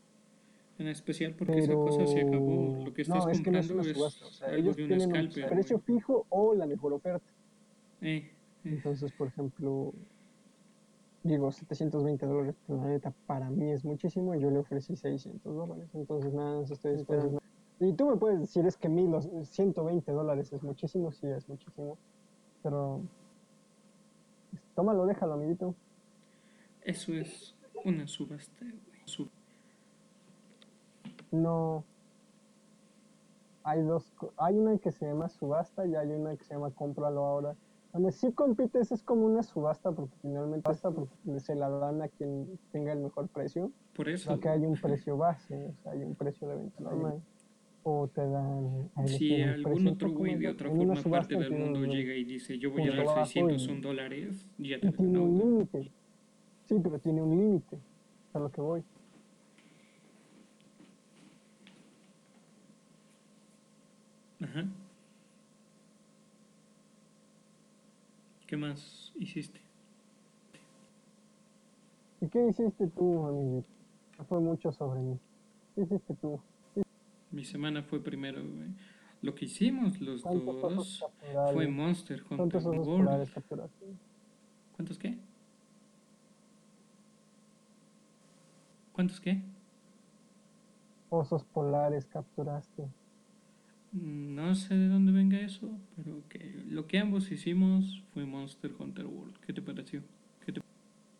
En especial porque esa cosa se acabó. Pero Lo que estés no, es que no es comprando una subasta. O es sea, algo ellos de un tienen un scalper, güey. precio fijo o la mejor oferta. Eh, eh. Entonces, por ejemplo, digo, setecientos veinte dólares, pues la neta, para mí es muchísimo y yo le ofrecí seiscientos dólares. Entonces, nada más estoy esperando. Y tú me puedes decir, es que mil, ciento veinte dólares es muchísimo, sí, es muchísimo. Pero, pues, tómalo, déjalo, amiguito. Eso es una subasta, güey. Sub- No, hay dos, co- hay una que se llama subasta y hay una que se llama cómpralo ahora. Donde sí compites es como una subasta porque finalmente es- se la dan a quien tenga el mejor precio. Por eso, Pero que güey. hay un precio base, o sea, hay un precio de venta normal. O te dan a Si elegir un algún precio un otro poco güey más de bajo. otra En una forma parte subasta del tienes mundo el llega y dice, yo voy a punto dar bajo seiscientos y, son dólares, ya te y la tiene ganó, un güey. límite. Sí, pero tiene un límite. A lo que voy. Ajá. ¿Qué más hiciste? ¿Y qué hiciste tú, amiguito? No fue mucho sobre mí. ¿Qué hiciste tú? Mi semana fue primero, güey. Lo que hicimos los ¿Cuántos osos dos fue capturales? Monster Hunter ¿Cuántos osos World. polares capturaste? ¿Cuántos qué? ¿Cuántos qué? Osos polares capturaste. No sé de dónde venga eso, pero que lo que ambos hicimos fue Monster Hunter World. ¿Qué te pareció? ¿Qué te...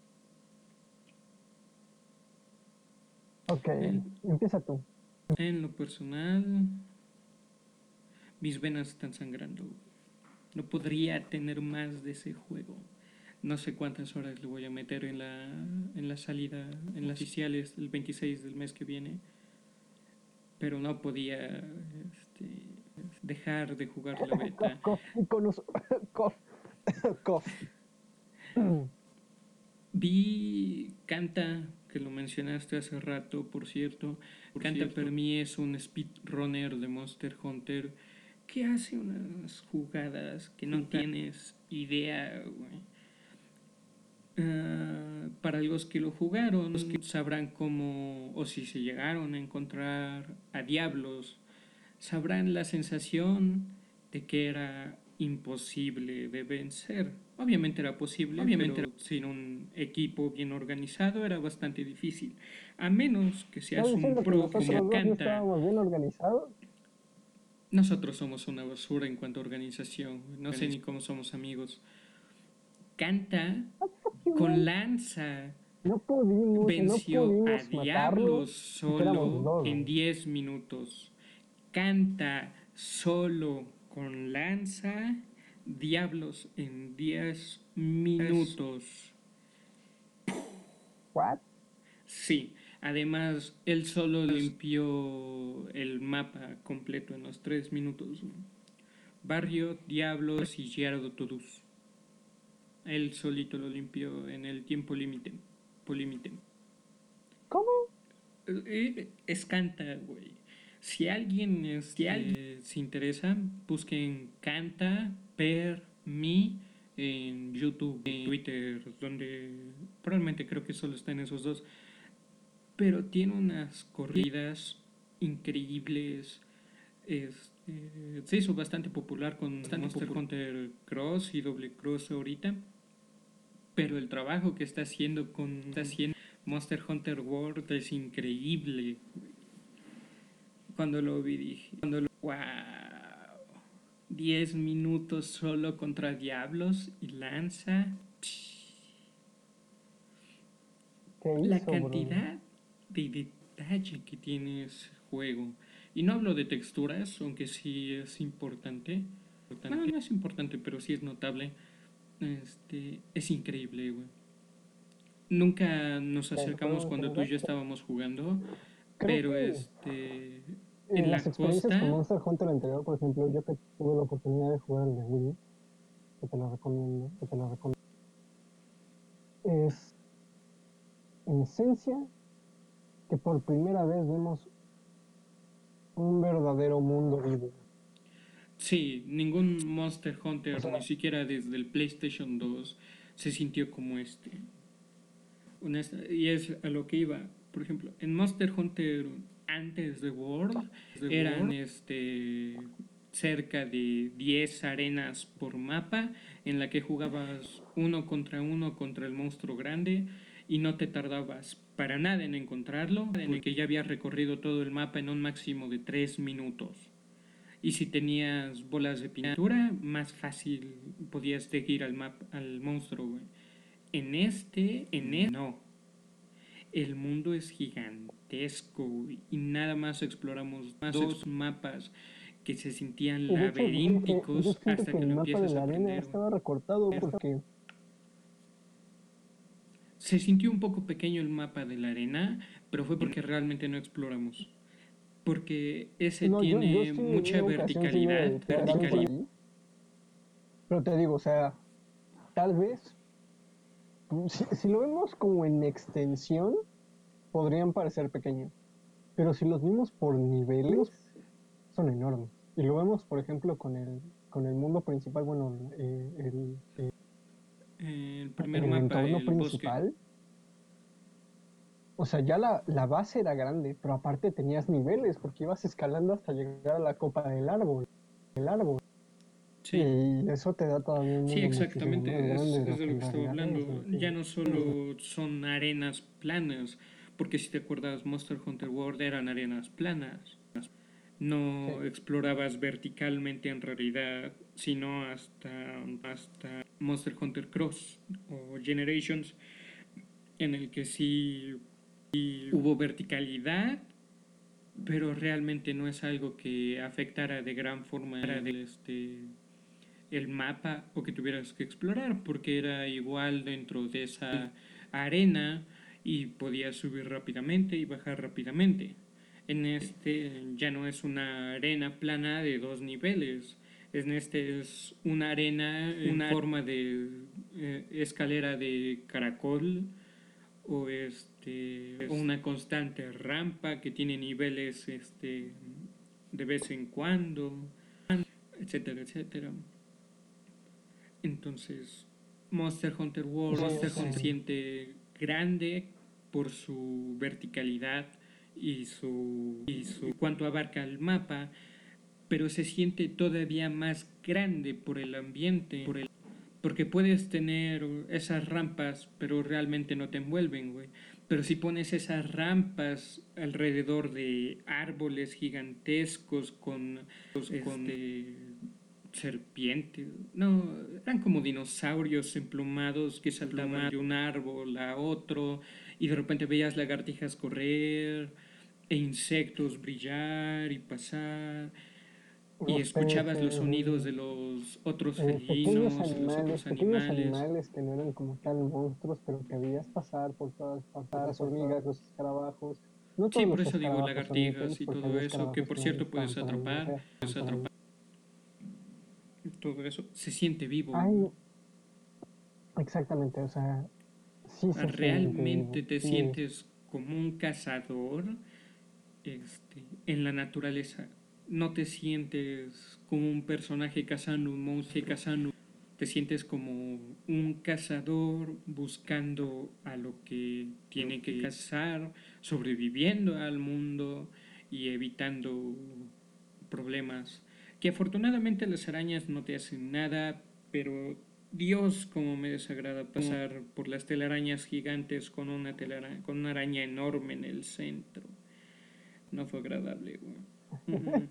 Ok, En, empieza tú. en lo personal, mis venas están sangrando. No podría tener más de ese juego. No sé cuántas horas le voy a meter en la, en la salida, en las oficiales el veintiséis del mes que viene, pero no podía este, dejar de jugar la Cof, beta. cof, iconos. Cof, cof. Vi Canta, que lo mencionaste hace rato, por cierto. Por Canta cierto. Para mí es un speedrunner de Monster Hunter que hace unas jugadas que no tienes idea, güey. Uh, para los que lo jugaron, los que sabrán cómo, o si se llegaron a encontrar a Diablos, sabrán la sensación de que era imposible de vencer. Obviamente era posible, obviamente pero sin un equipo bien organizado era bastante difícil. A menos que seas ¿Estás un diciendo que pro nosotros como dos no Canta. estábamos bien organizados? Nosotros somos una basura en cuanto a organización. No sé ni cómo somos amigos. Canta con lanza. No pudimos, Venció no a pudimos matarlo Diablos porque éramos solo dos. en diez minutos. Canta solo con lanza. Diablos en diez minutos. ¿What? Sí, además él solo limpió el mapa completo en los tres minutos. Barrio, Diablos y Gyarados. Él solito lo limpió en el tiempo límite. Límite. ¿Cómo? Es Canta, güey. Si alguien, este, si alguien se interesa, busquen Canta per me en YouTube, en Twitter, donde probablemente creo que solo está en esos dos. Pero tiene unas corridas increíbles. Este, se hizo bastante popular con bastante Monster popular. Hunter Cross y Double Cross ahorita. Pero el trabajo que está haciendo con está haciendo Monster Hunter World es increíble. Cuando lo vi dije, cuando lo, wow, diez minutos solo contra Diablos y lanza. ¿Qué hizo, La bro? cantidad de detalle que tiene ese juego. Y no hablo de texturas, aunque sí es importante. Bueno, no es importante, pero sí es notable. Este, es increíble, güey. Nunca nos acercamos cuando tú y yo estábamos jugando, Creo pero que este eh, en las la experiencias con costa, Monster Hunter anterior, por ejemplo, yo que tuve la oportunidad de jugar el de Wii, que te lo recomiendo, que te lo recomiendo, es en esencia que por primera vez vemos un verdadero mundo vivo. sí, ningún Monster Hunter, O sea, ni siquiera desde el PlayStation dos, se sintió como este. Honesta, y es a lo que iba. Por ejemplo, en Monster Hunter antes de World eran este cerca de diez arenas por mapa en la que jugabas uno contra uno contra el monstruo grande y no te tardabas para nada en encontrarlo, porque ya habías recorrido todo el mapa en un máximo de tres minutos. Y si tenías bolas de pintura, más fácil podías seguir al, map, al monstruo, güey. En este, en este, no. El mundo es gigantesco, güey, y nada más exploramos más dos mapas que se sentían Y de hecho, yo siento que, yo laberínticos siento hasta que que el lo mapa de empiezas a la arena aprender, güey. estaba recortado porque Se sintió un poco pequeño el mapa de la arena, pero fue porque realmente no exploramos. Porque ese no, yo, yo tiene sí en mucha una ocasión sí me verticalidad, dediqué a dar por verticalidad. ahí, pero te digo, o sea, tal vez, si, si lo vemos como en extensión, podrían parecer pequeños, pero si los vimos por niveles, son enormes. Y lo vemos, por ejemplo, con el, con el mundo principal, bueno, eh, el, eh, El primer el mapa, entorno el bosque. principal. O sea, ya la, la base era grande, pero aparte tenías niveles, porque ibas escalando hasta llegar a la copa del árbol. El árbol. Sí. Y eso te da todavía un Sí, mundo muchísimo exactamente, más es, grande de es lo de que lo en que estaba realidad es. hablando. Ya no solo son arenas planas, porque si te acuerdas, Monster Hunter World eran arenas planas. No Sí. explorabas verticalmente en realidad, sino hasta, hasta Monster Hunter Cross o Generations, en el que sí, sí hubo verticalidad, pero realmente no es algo que afectara de gran forma el, este, el mapa o que tuvieras que explorar, porque era igual dentro de esa arena y podías subir rápidamente y bajar rápidamente. En este ya no es una arena plana de dos niveles. En este es una arena en una forma de eh, escalera de caracol o este o una constante rampa que tiene niveles este de vez en cuando, etcétera, etcétera. Entonces, Monster Hunter World Sí, se sí. siente grande por su verticalidad y su, y su cuanto abarca el mapa, pero se siente todavía más grande por el ambiente, por el, porque puedes tener esas rampas, pero realmente no te envuelven, güey. Pero si pones esas rampas alrededor de árboles gigantescos con, este, con serpientes, no, eran como dinosaurios emplumados que saltaban de un árbol a otro y de repente veías lagartijas correr e insectos brillar y pasar y Los escuchabas los peces, sonidos de los otros eh, pequeños felinos, de los animales, otros pequeños animales. animales que no eran como tal monstruos, pero que veías pasar por todas partes, las hormigas, los escarabajos. No Sí, todos por los eso digo escarabajos son lagartijas útiles y porque todo hay eso, que escarabajos por que no cierto están puedes para nada atrapar, feos. puedes atrapar. Todo eso se siente vivo. Ay, exactamente, o sea, sí se siente Realmente vivo. te Sí es. sientes como un cazador este, en la naturaleza. No te sientes como un personaje cazando un monstruo, cazando. Te sientes como un cazador buscando a lo que tiene que cazar, sobreviviendo al mundo y evitando problemas. Que afortunadamente las arañas no te hacen nada, pero Dios, como me desagrada pasar por las telarañas gigantes con una, telaraña, con una araña enorme en el centro. No fue agradable, güey. Uh-uh.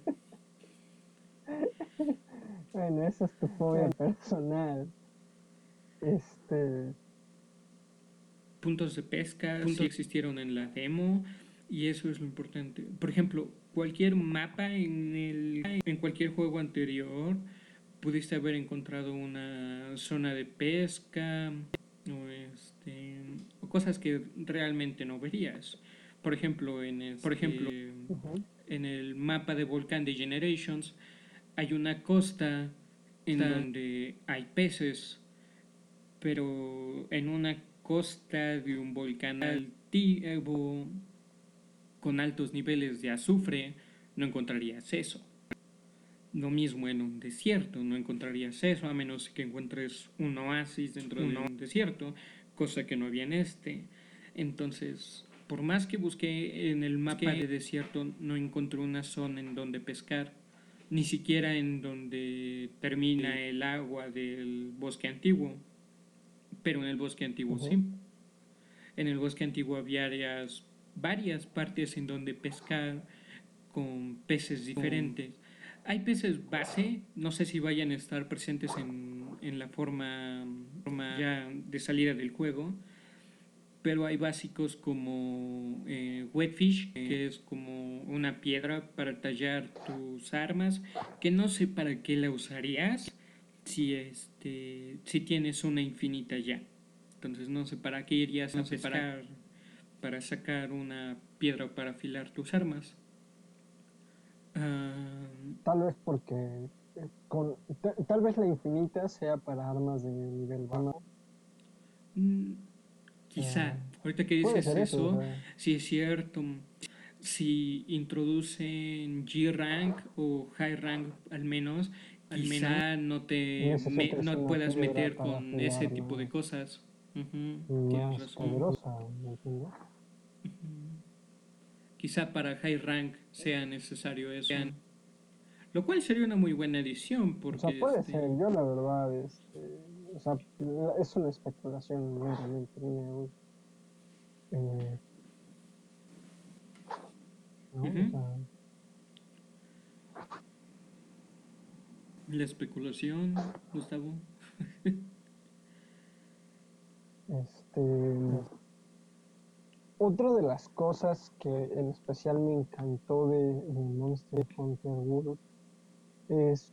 Bueno, esa es tu fobia personal. Este, Puntos de pesca puntos sí existieron en la demo y eso es lo importante. Por ejemplo, cualquier mapa en, el, en cualquier juego anterior pudiste haber encontrado una zona de pesca o, este, o cosas que realmente no verías. Por ejemplo, en este, por ejemplo, uh-huh. en el mapa de Volcán de Generations hay una costa en donde hay peces, pero en una costa de un volcán altivo con altos niveles de azufre no encontrarías eso. Lo mismo en un desierto, no encontrarías eso a menos que encuentres un oasis dentro de un desierto, cosa que no había en este. Entonces, Por más que busqué en el mapa de desierto, no encontré una zona en donde pescar, ni siquiera en donde termina el agua del bosque antiguo. Pero en el bosque antiguo Ujú. sí. En el bosque antiguo había áreas, varias partes en donde pescar con peces diferentes. Hay peces base, no sé si vayan a estar presentes en, en la forma, forma ya de salida del juego, pero hay básicos como eh, Wetfish, que es como una piedra para tallar tus armas, que no sé para qué la usarías si, este, si tienes una infinita ya. Entonces no sé para qué irías a pescar para sacar una piedra para afilar tus armas. Ah, Tal vez porque eh, con, ta- tal vez la infinita sea para armas de nivel bajo. mm, O sea, quizá, ahorita que puede dices ser eso, o eso, sea, si es cierto, si introducen G rank o high rank al menos, quizá no te me- necesitas no una puedas piedra meter para con ese afilar tipo de más, cosas. Ujú, tienes más razón. poderosa, ¿me entiendes? Quizá para high rank sea necesario eso. Lo cual sería una muy buena edición O sea, porque puede ser, este... yo la verdad, este, o sea, la- es una especulación meramente mía, güey. Eh, ¿no? O ujú, sea, la especulación, Gustavo. este, otra de las cosas que en especial me encantó de, de Monster Hunter World es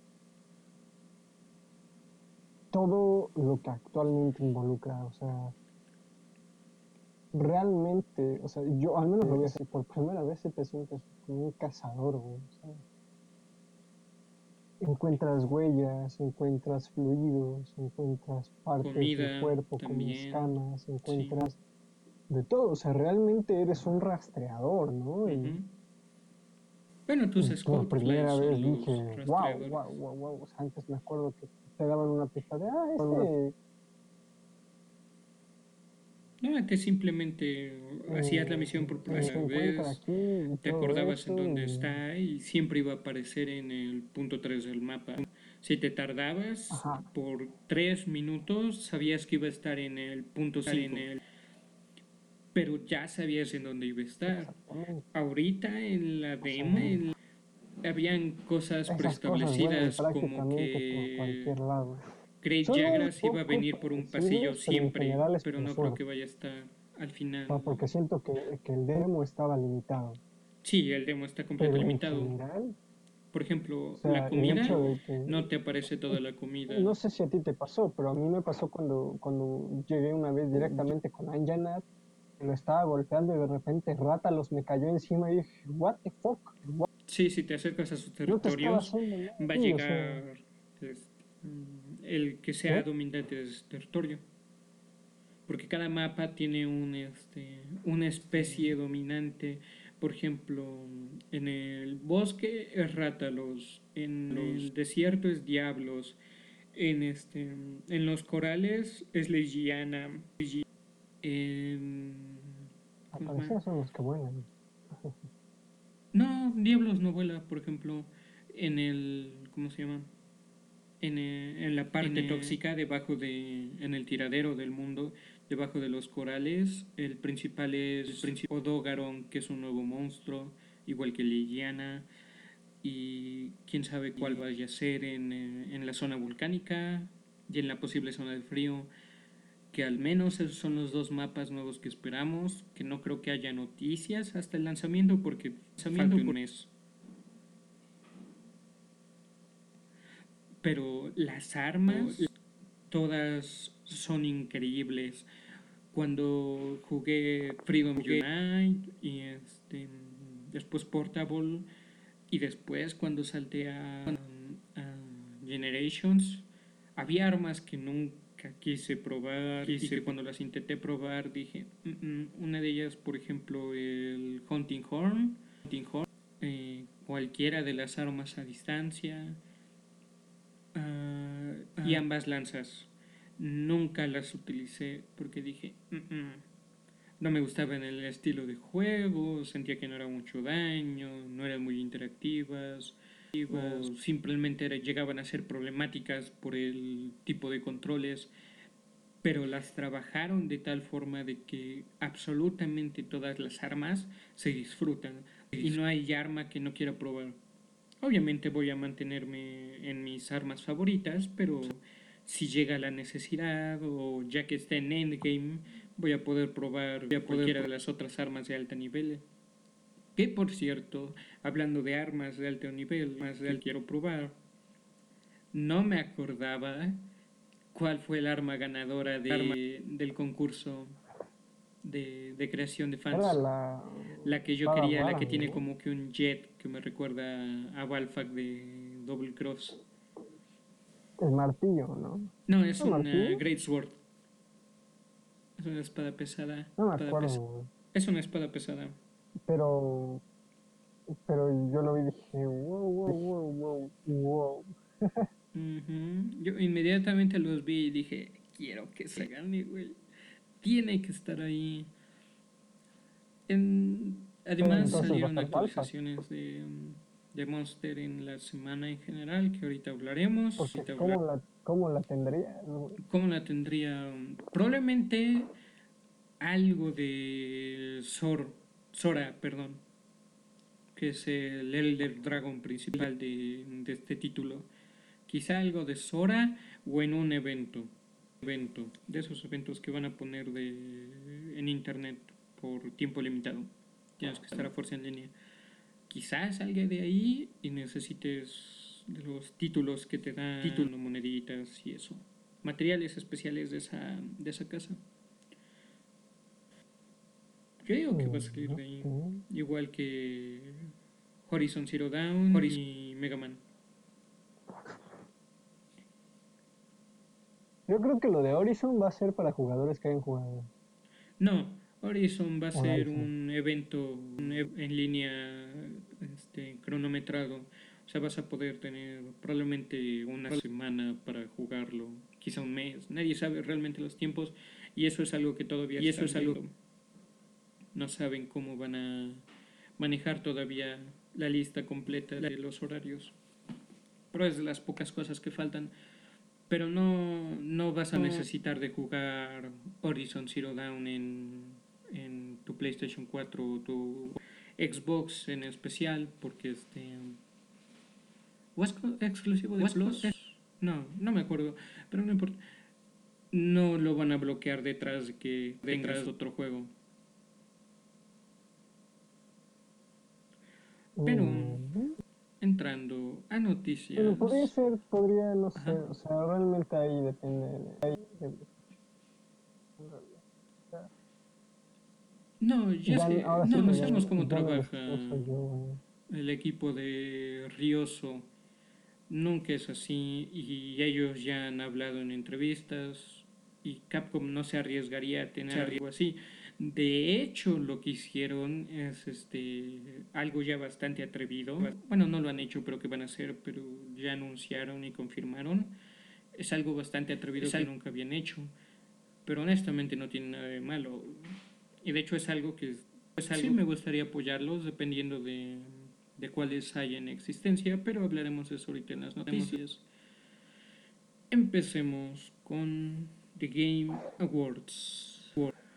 todo lo que actualmente involucra, o sea, realmente, o sea, yo al menos lo voy a decir, por primera vez si te sientes como un cazador, güey, o sea, encuentras huellas, encuentras fluidos, encuentras partes del Comida cuerpo como también. escamas, Sí. encuentras de todo, o sea, realmente eres un rastreador, ¿no? Y, Ujú. Bueno, tus y por Scoutflies primera vez son dije, los wow, rastreadores. wow, wow, wow, o sea, antes me acuerdo que te daban una pista de, ah, este, No, antes simplemente hacías la eh, misión por eh, se primera encuentra vez, aquí y te todo acordabas en eso, dónde y, está y siempre iba a aparecer en el punto tres del mapa. Si te tardabas ajá, por tres minutos, sabías que iba a estar en el punto cinco, pero ya sabías en dónde iba a estar. exactamente. Ahorita en la O sea, demo habían cosas esas cosas vuelan preestablecidas como prácticamente por que cualquier lado. Great Son muy Jagras iba a poco venir por un pasillo parecidos, pero en siempre, general es pero por no creo suerte. que vaya a estar al O sea, final. porque siento que, que el demo estaba limitado. Sí, el demo está completamente Pero en limitado. general, Por o ejemplo, la sea, el comida, hecho de que, no te aparece toda la comida. no sé si a ti te pasó, pero a mí me pasó cuando, cuando llegué una vez directamente con Anjanat, lo estaba golpeando y de repente Rátalos me cayó encima y dije, what the fuck, Sí, si te acercas a sus no te estaba territorios, haciendo nada. va a Sí, o sea, llegar este, el que sea ¿no? dominante de ese territorio. Porque cada mapa tiene un, este, una especie dominante. Por ejemplo, en el bosque es Rátalos, en el desierto es Diablos, en, este, en los corales es Legiana, en... Al ¿cómo se llama? parecer son los que vuelan. No, Diablos no vuela, por ejemplo, en el... ¿cómo se llama? En, eh, en la parte en, tóxica, debajo de, en el tiradero del mundo, debajo de los corales, el principal es el principal Odogaron, que es un nuevo monstruo, igual que Liliana, y quién sabe cuál vaya a ser en, eh, en la zona volcánica y en la posible zona de frío, que al menos esos son los dos mapas nuevos que esperamos, que no creo que haya noticias hasta el lanzamiento porque falta un mes. Pero las armas, todas son increíbles. Cuando jugué Freedom Unite y este, después Portable y después cuando salté a, a Generations, había armas que nunca quise probar quise. Y que cuando las intenté probar dije, mm -mm. Una de ellas, por ejemplo, el Hunting Horn, Hunting Horn eh, cualquiera de las armas a distancia, uh, y ambas lanzas. Nunca las utilicé porque dije, mm -mm, no me gustaba en el estilo de juego, sentía que no era mucho daño, no eran muy interactivas, o simplemente era- llegaban a ser problemáticas por el tipo de controles, pero las trabajaron de tal forma de que absolutamente todas las armas se disfrutan y no hay arma que no quiera probar. Obviamente voy a mantenerme en mis armas favoritas, pero si llega la necesidad o ya que esté en endgame, voy a poder probar voy a cualquiera de las otras armas de alto nivel. Que por cierto, hablando de armas de alto nivel, más de quiero probar, no me acordaba cuál fue el arma ganadora de, del concurso de, de creación de fans. Era la La que yo espada quería, la rara, que tiene ¿no? como que un jet que me recuerda a Balfac de Double Cross. El martillo, ¿no? No, es ¿El una martillo? Great Sword. Es una espada pesada. No me Espada pesa- acuerdo, Es una espada pesada. pero, pero yo lo vi y dije, wow, wow, wow, wow, wow. Ujú. Yo inmediatamente los vi y dije, quiero que se gane, güey. Tiene que estar ahí. En- Además Entonces va a salieron estar Balpac, actualizaciones de, de Monster en la semana en general, que ahorita hablaremos. porque Ahorita hablar- ¿cómo la, cómo la tendría? ¿No? ¿Cómo la tendría? Probablemente algo de Zor, Sora, perdón, que es el Elder Dragon principal de, de este título. Quizá algo de Sora o en un evento. Evento, de esos eventos que van a poner de, en internet por tiempo limitado. Tienes que estar a fuerza en línea. Quizás salga de ahí y necesites de los títulos que te dan, títulos, moneditas y eso. Materiales especiales de esa, de esa casa. Yo digo que va a salir Mm, de ahí. ok. Igual que Horizon Zero Dawn Horizon. Y Mega Man. Yo creo que lo de Horizon va a ser para jugadores que hayan jugado No, Horizon va a ser Horizon. un evento un ev- en línea este, cronometrado. O sea, vas a poder tener probablemente una semana para jugarlo, quizá un mes. Nadie sabe realmente los tiempos y eso es algo que todavía y eso es algo no saben cómo van a manejar todavía la lista completa de los horarios. Pero es de las pocas cosas que faltan. Pero no, no vas a necesitar de jugar Horizon Zero Dawn en, en tu PlayStation cuatro o tu Xbox en especial, porque este... ¿O es exclusivo de Plus? No, no me acuerdo, pero no importa. No lo van a bloquear detrás de que tengas otro juego. Pero Mm, entrando a bueno, podría noticias... ser, podría, no sé, Ajá. o sea, realmente ahí depende de, de- en realidad. O sea, No, ya ya, sé, ahora sí no, que no ya, sabemos cómo ya no el trabaja excuso yo. el equipo de Ryoso. Nunca es así y ellos ya han hablado en entrevistas y Capcom no se arriesgaría a tener algo así. De hecho, lo que hicieron es este algo ya bastante atrevido. Bueno, no lo han hecho, pero que van a hacer, pero ya anunciaron y confirmaron. Es algo bastante atrevido que nunca habían hecho, pero honestamente no tiene nada de malo. Y de hecho es algo que es algo sí me gustaría apoyarlos dependiendo de, de cuáles hay en existencia, pero hablaremos de eso ahorita en las noticias. Empecemos con The Game Awards.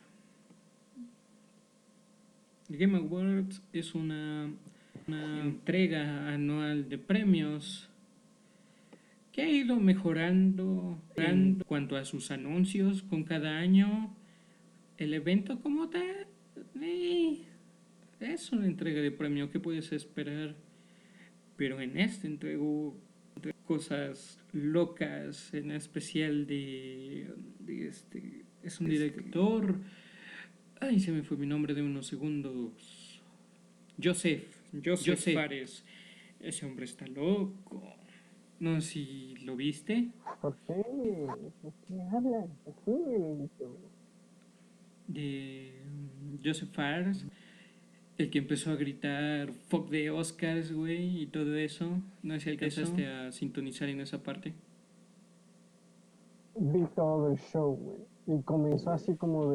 The Game Awards es una, una entrega anual de premios que ha ido mejorando en cuanto a sus anuncios con cada año. El evento como tal eh, es una entrega de premio que puedes esperar, pero en este entregó cosas locas, en especial de, de este es un director, ay se me fue mi nombre de unos segundos, Joseph Joseph, Joseph Fares. Ese hombre está loco, no sé si lo viste. ¿Por qué? ¿Por qué hablas así, Miguelito? De Joseph Fares, el que empezó a gritar fuck de Oscars, güey, y todo eso. No sé si alcanzaste a sintonizar en esa parte. Vi todo el show, güey. Y comenzó así como de,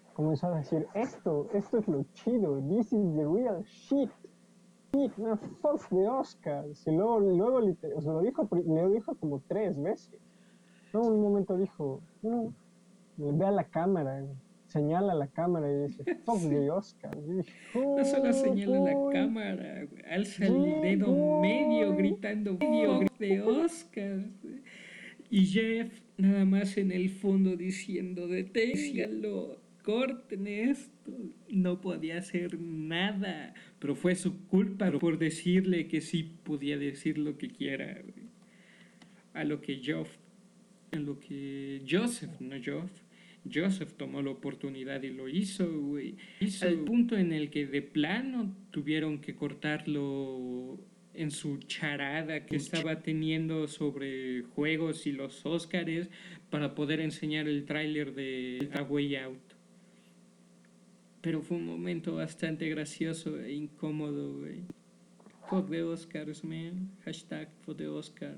comenzó a decir, esto, esto es lo chido, this is the real shit, shit, no, fuck the Oscars. Y luego, luego o sea, lo, dijo, lo dijo como tres veces. Luego en un momento dijo, no, ve a la cámara, señala a la cámara y dice, fuck Sí. the Oscars. Y dije, No solo oh, señala la boy, cámara, güey, alza el yeah, dedo medio boy. gritando medio de Oscar. Y Jeff nada más en el fondo diciendo deténganlo, corten esto. No podía hacer nada, pero fue su culpa por decirle que sí podía decir lo que quiera, güey. A lo que Jeff, a lo que Joseph, no Jeff, Joseph tomó la oportunidad y lo hizo, güey. Hizo al punto en el que de plano tuvieron que cortarlo en su charada que estaba teniendo sobre juegos y los Óscares para poder enseñar el tráiler de A Way Out. Pero fue un momento bastante gracioso e incómodo, güey. Fuck the Oscars, man. Hashtag for the Oscars.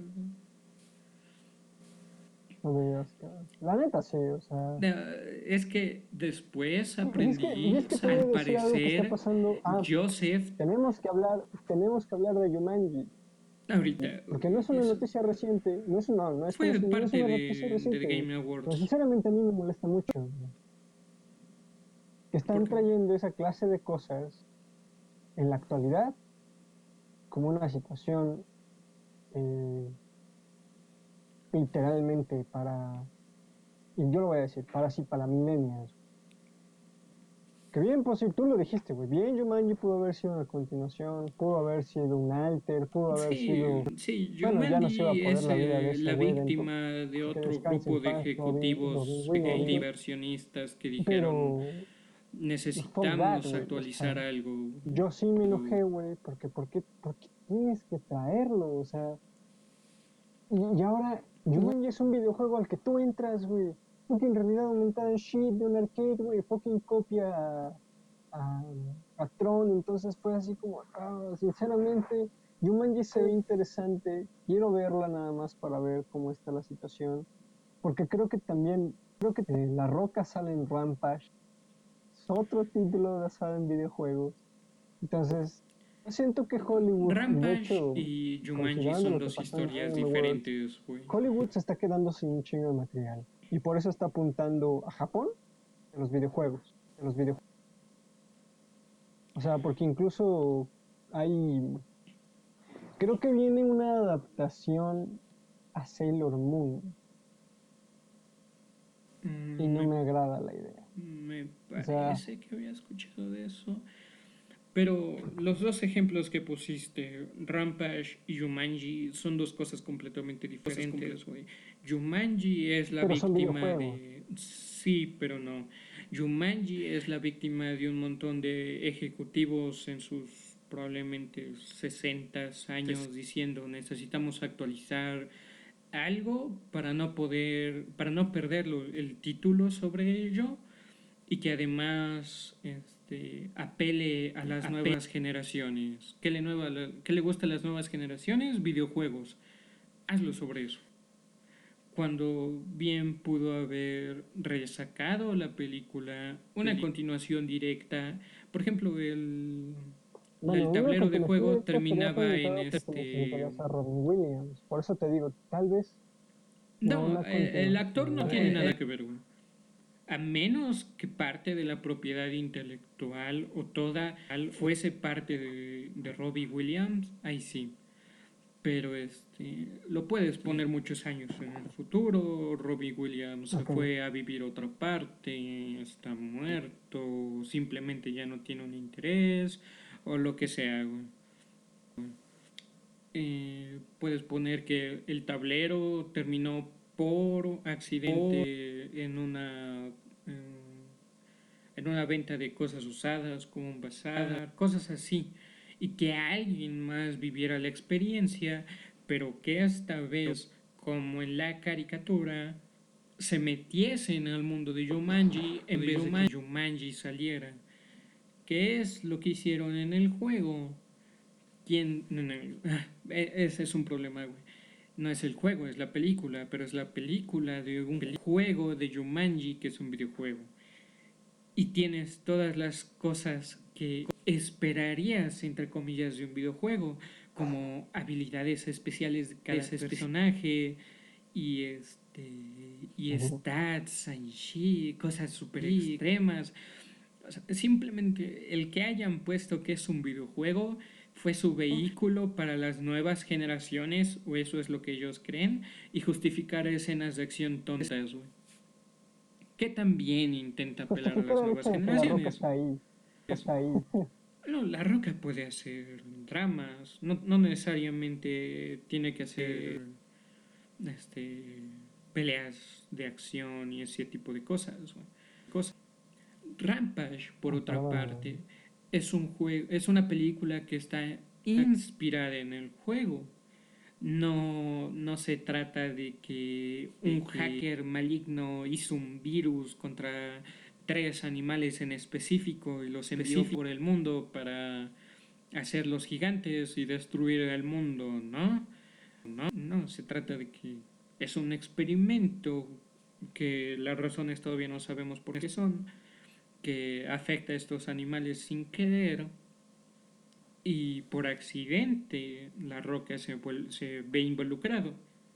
De Oscars. La neta sí, o sea. Es que después Y es que, y aprendí, es que te voy al a decir algo que está parecer, pasando. Ah, Joseph, tenemos que hablar, tenemos que hablar de Jumanji. ahorita, Porque no es una eso noticia reciente, no es, no, no es, fue no es, no es parte una noticia de, de The reciente, Game pero Awards. sinceramente a mí me molesta mucho que están trayendo esa clase de cosas en la actualidad como una situación eh, literalmente para, y yo lo voy a decir, para sí, para millennials. Que bien posible, tú lo dijiste, güey, bien Jumanji pudo haber sido una continuación, pudo haber sido un alter, pudo haber Sí, sido... sí, Bueno, ya no se iba a Jumanji poder es la vida de eh, ese la güey dentro, víctima de que otro descanse en grupo de paz, Robin, Robin ejecutivos Williams, inversionistas que dijeron pero fuck that, necesitamos güey, o actualizar sea, algo. yo sí me enojé, güey, porque ¿por qué, por qué tienes que traerlo? O sea, y, y ahora Jumanji es un videojuego al que tú entras, güey, fucking realidad aumentada en shit de un arcade, güey, fucking copia a, a, a Tron, entonces fue así como, ah, sinceramente, Jumanji se ve interesante, quiero verla nada más para ver cómo está la situación, porque creo que también, creo que eh, La Roca sale en Rampage, es otro título basado en videojuegos, entonces, yo siento que Hollywood, y de Rampage hecho, y Jumanji considerando son lo que dos pasó en historias Game Awards, diferentes, güey. Hollywood se está quedando sin un chingo de material, y por eso está apuntando a Japón en los videojuegos, en los videojuegos. O sea, porque incluso hay, creo que viene una adaptación a Sailor Moon y Mm, no me, me agrada la idea. me O sea, parece que había escuchado de eso. Pero los dos ejemplos que pusiste, Rampage y Jumanji, son dos cosas completamente diferentes, güey. Jumanji es la pero son víctima videojuegos. de... Sí, pero no. Jumanji es la víctima de un montón de ejecutivos en sus probablemente sesenta años diciendo necesitamos actualizar algo para no poder, para no perderlo, el título sobre ello y que además este, apele a las apele. nuevas generaciones. ¿Qué le, nueva, ¿Qué le gusta a las nuevas generaciones? Videojuegos. Hazlo sobre eso. Cuando bien pudo haber resacado la película, una continuación directa, por ejemplo, el, Bueno, el una tablero de continuación juego directa estaría terminaba en conectada porque este... necesitarías a Robin Williams. Por eso te digo, tal vez no No, una el actor no continuación. tiene nada que ver, güey. A menos que parte de la propiedad intelectual o toda fuese parte de, de Robbie Williams, ahí sí. Pero este lo puedes poner muchos años en el futuro. Robbie Williams se Okay. fue a vivir a otra parte, está muerto, simplemente ya no tiene un interés o lo que sea. Eh, puedes poner que el tablero terminó por accidente en una en, en una venta de cosas usadas como un bazar, cosas así, y que alguien más viviera la experiencia, pero que esta vez, como en la caricatura, se metiesen al mundo de Jumanji en vez de que Jumanji saliera. ¿Qué es lo que hicieron en el juego? ¿Quién? No, no, ese es un problema, güey. No es el juego, es la película, pero es la película de un juego de Jumanji que es un videojuego. y tienes todas las cosas que esperarías, entre comillas, de un videojuego, como habilidades especiales de cada personaje y este y Ujú. stats y shit, cosas super extremas. O sea, simplemente el que hayan puesto que es un videojuego fue su vehículo para las nuevas generaciones, o eso es lo que ellos creen, y justificar escenas de acción tontas, güey. Que también intenta apelar a Justificar las el nuevas hecho de que la roca generaciones. está ahí. Está ahí. No, La Roca puede hacer dramas, no, no necesariamente tiene que hacer este, peleas de acción y ese tipo de cosas. cosas. Rampage, por Ah, otra perdóname. parte, es, un juego, es una película que está inspirada en el juego. No, no se trata de que un hacker maligno hizo un virus contra tres animales en específico y los envió por el mundo para hacerlos gigantes y destruir el mundo, ¿no? No, no, se trata de que es un experimento que las razones todavía no sabemos por qué son, que afecta a estos animales sin querer y por accidente La Roca se, se ve involucrado.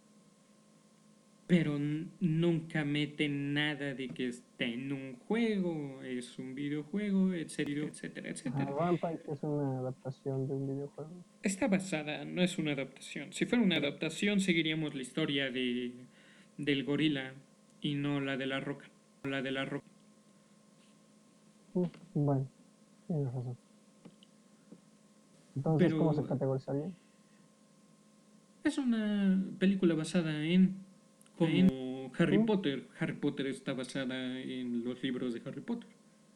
Pero nunca meten nada de que esté en un juego, es un videojuego, etcétera, etcétera, etcétera. Ajá, Rampage es una adaptación de un videojuego. Está basada, no es una adaptación. Si fuera una adaptación, seguiríamos la historia de, del gorila y no la de la roca. La de la roca. Mm, Bueno, tienes razón. Entonces, ¿cómo se Pero categorizaría? es una película basada en como Harry Mm, Potter. Harry Potter está basada en los libros de Harry Potter.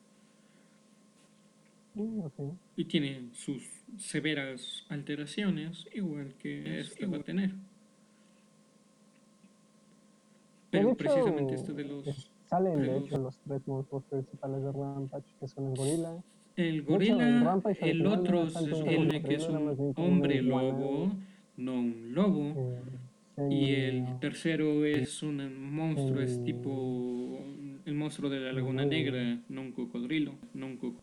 mm, ok. Y tiene sus severas alteraciones, igual que esta va a tener. Que de Pero precisamente hecho, esto de es- los, salen de de los hecho los tres monstruos principales de Rampage, que son el gorila. el De hecho, en gorila, Rampage el original no otro era se tanto un supone que es cocodrilo, era un más bien como una hombre iguana, lobo, no un lobo. eh, Y el semi, tercero es un monstruo, es semi tipo el monstruo de la Laguna humanoide. Negra, no un cocodrilo, no un cocodrilo.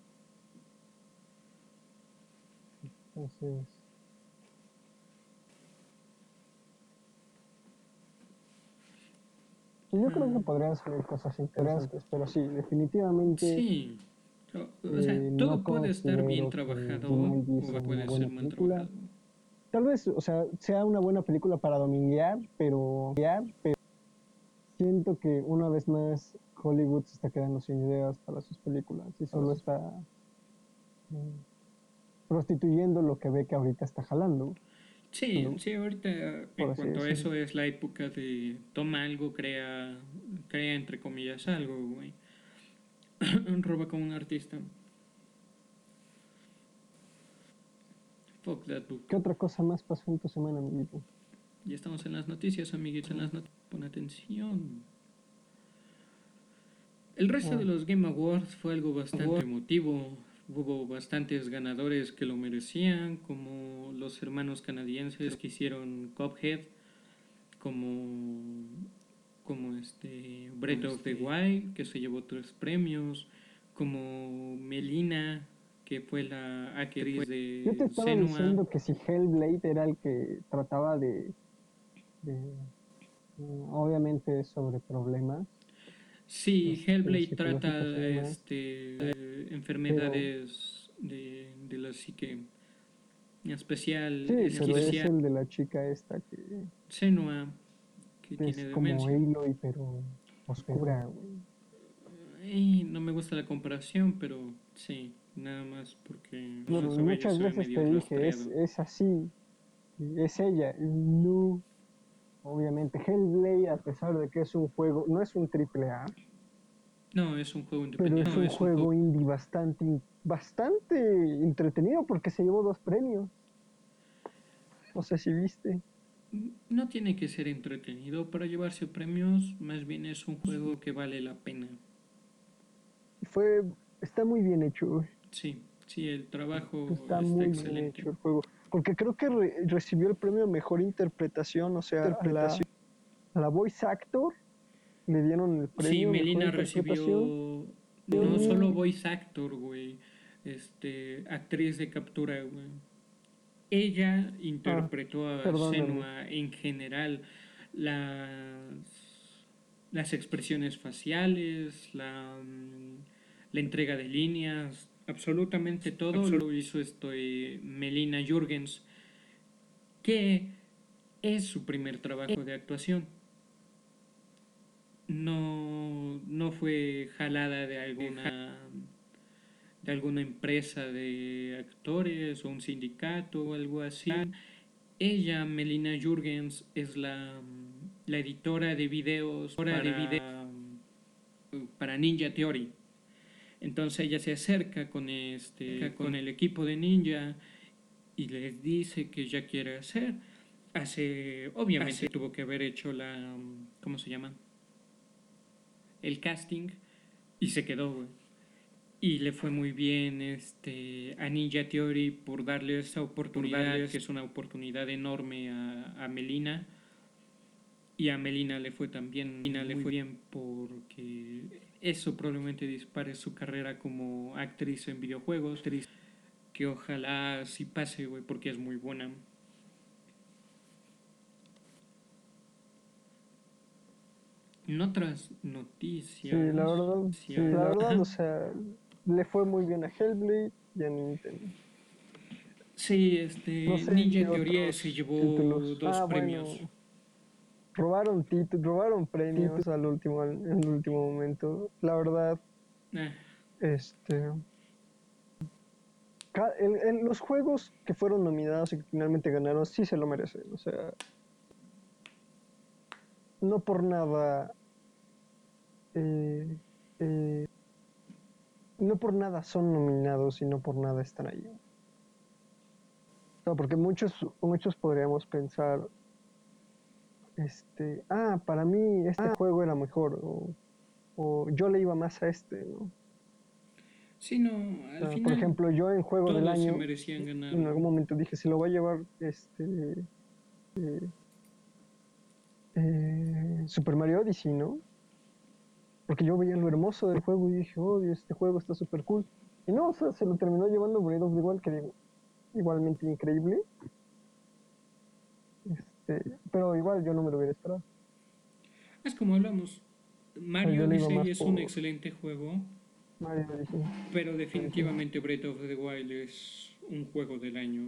Entonces, yo creo que podrían salir cosas interesantes, pero sí, definitivamente Sí, o sea, eh, no todo puede estar bien considero que trabajado Jumanji o sea una puede ser buena mal película. trabajado. Tal vez, o sea, sea una buena película para dominguear, pero, pero siento que una vez más Hollywood se está quedando sin ideas para sus películas y solo está mm, prostituyendo lo que ve que ahorita está jalando, Sí, sí, ahorita por en así cuanto a decirlo. eso es la época de toma algo, crea, crea entre comillas algo, güey. Roba como un artista. Fuck that book. ¿Qué otra cosa más pasó en tu semana, amiguito? Ya estamos en las noticias, amiguitos, en las noticias. Pon atención. El resto Ah, de los Game Awards fue algo bastante emotivo. Hubo bastantes ganadores que lo merecían, como los hermanos canadienses que hicieron Cuphead, como, como este Breath of the Wild, que se llevó tres premios, como Melina, que fue la actriz yo te de estaba Senua. diciendo que si Hellblade era el que trataba de, de mm, obviamente sobre problemas Sí, este, Hellblade trata psicológicos y demás, este, pero enfermedades de, de la psique, en especial sí, pero es esquizofrenia. el de la chica esta que, Senua, que que tiene es como demencia. Aloy, pero oscura, güey. Y no me gusta la comparación, pero sí, nada más porque Bueno, su y cabello muchas se ve veces te medio dije, es, rastreado. es así, es ella. No, obviamente, Hellblade, a pesar de que es un juego, no es un triple A, No, es un juego pero independiente. es No, un es un juego. juego indie bastante, bastante entretenido porque se llevó dos premios. No sé si viste. No tiene que ser entretenido para llevarse premios, más bien es un juego que vale la pena. Fue, está muy bien hecho, güey. Sí, sí, el trabajo Está está muy bien excelente. hecho el juego. Porque creo que re- recibió el premio a mejor interpretación, o sea, a la, a la voice actor le dieron el Sí, premio a mejor Melina interpretación. recibió no solo voice actor, güey, este, actriz de captura, güey. Ella interpretó Ah, a perdóname. Senua en general, las, las expresiones faciales, la, mm, la entrega de líneas, absolutamente todo lo hizo estoy Melina Jurgens, que es su primer trabajo de actuación. No, no fue jalada de alguna de alguna empresa de actores o un sindicato o algo así. Ella, Melina Jurgens, es la, la editora de videos para, de video, para Ninja Theory. Entonces ella se acerca con, este, con el equipo de Ninja y les dice que ya quiere hacer. Hace, obviamente Hace, tuvo que haber hecho la, ¿cómo se llama? El casting y se quedó, güey. Y le fue muy bien este, a Ninja Theory por darle esa oportunidad, darle que es una oportunidad enorme a, a Melina. Y a Melina le fue también Melina muy le fue bien porque eso probablemente dispare su carrera como actriz en videojuegos. Actriz que ojalá sí pase, güey, porque es muy buena. En otras noticias. Sí, la verdad, sí, la verdad, ajá. o sea, le fue muy bien a Hellblade y a Nintendo. Sí, este, No sé Ninja qué en teoría otros se llevó títulos. dos Ah, premios. bueno, robaron títulos, robaron premios al último, en el último momento. La verdad, Eh, este, ca- en, en los juegos que fueron nominados y que finalmente ganaron, sí se lo merecen. O sea, no por nada, eh, eh, no por nada son nominados y no por nada están ahí. No, porque muchos, muchos podríamos pensar, este, ah, para mí este juego era mejor, o, o yo le iba más a este, ¿no? sí, no, O al sea, por final ejemplo, yo en juego del todos se año, merecían ganar. en algún momento dije, si lo va a llevar este eh, eh, Super Mario Odyssey, ¿no? Porque yo veía lo hermoso del juego y dije, oh, este juego está súper cool. Y no, o sea, se lo terminó llevando Breath of the Wild, que digo, igualmente increíble. Este, pero igual yo no me lo hubiera esperado. Es como hablamos. O sea, Mario yo le iba Odyssey más es un por excelente juego, Mario Odyssey. pero definitivamente Breath of the Wild es un juego del año.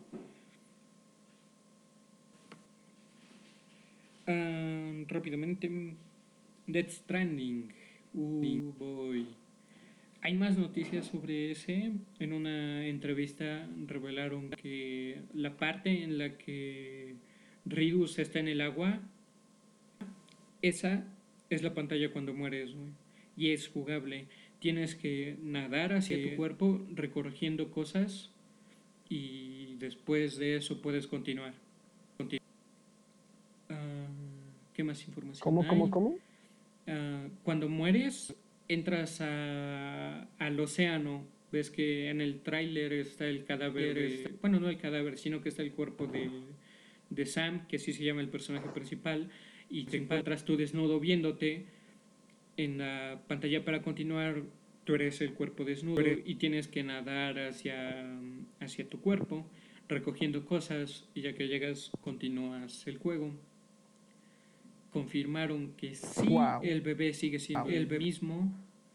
Uh, rápidamente, Death Stranding. Uh, boy. Hay más noticias sobre ese. En una entrevista revelaron que la parte en la que Ridus está en el agua, esa es la pantalla cuando mueres, güey. Y es jugable. Tienes que nadar hacia tu cuerpo recogiendo cosas y después de eso puedes continuar. Continu uh, ¿Qué más información ¿Cómo, cómo, hay? cómo? Uh, cuando mueres, entras a, al océano. Ves que en el tráiler está el cadáver de, bueno, no el cadáver, sino que está el cuerpo de, de Sam, que así se llama el personaje principal, y te encuentras tú desnudo viéndote en la pantalla para continuar. Tú eres el cuerpo desnudo y tienes que nadar hacia, hacia tu cuerpo recogiendo cosas, y ya que llegas continúas el juego. Confirmaron que sí, wow. El bebé sigue siendo wow. el bebé mismo.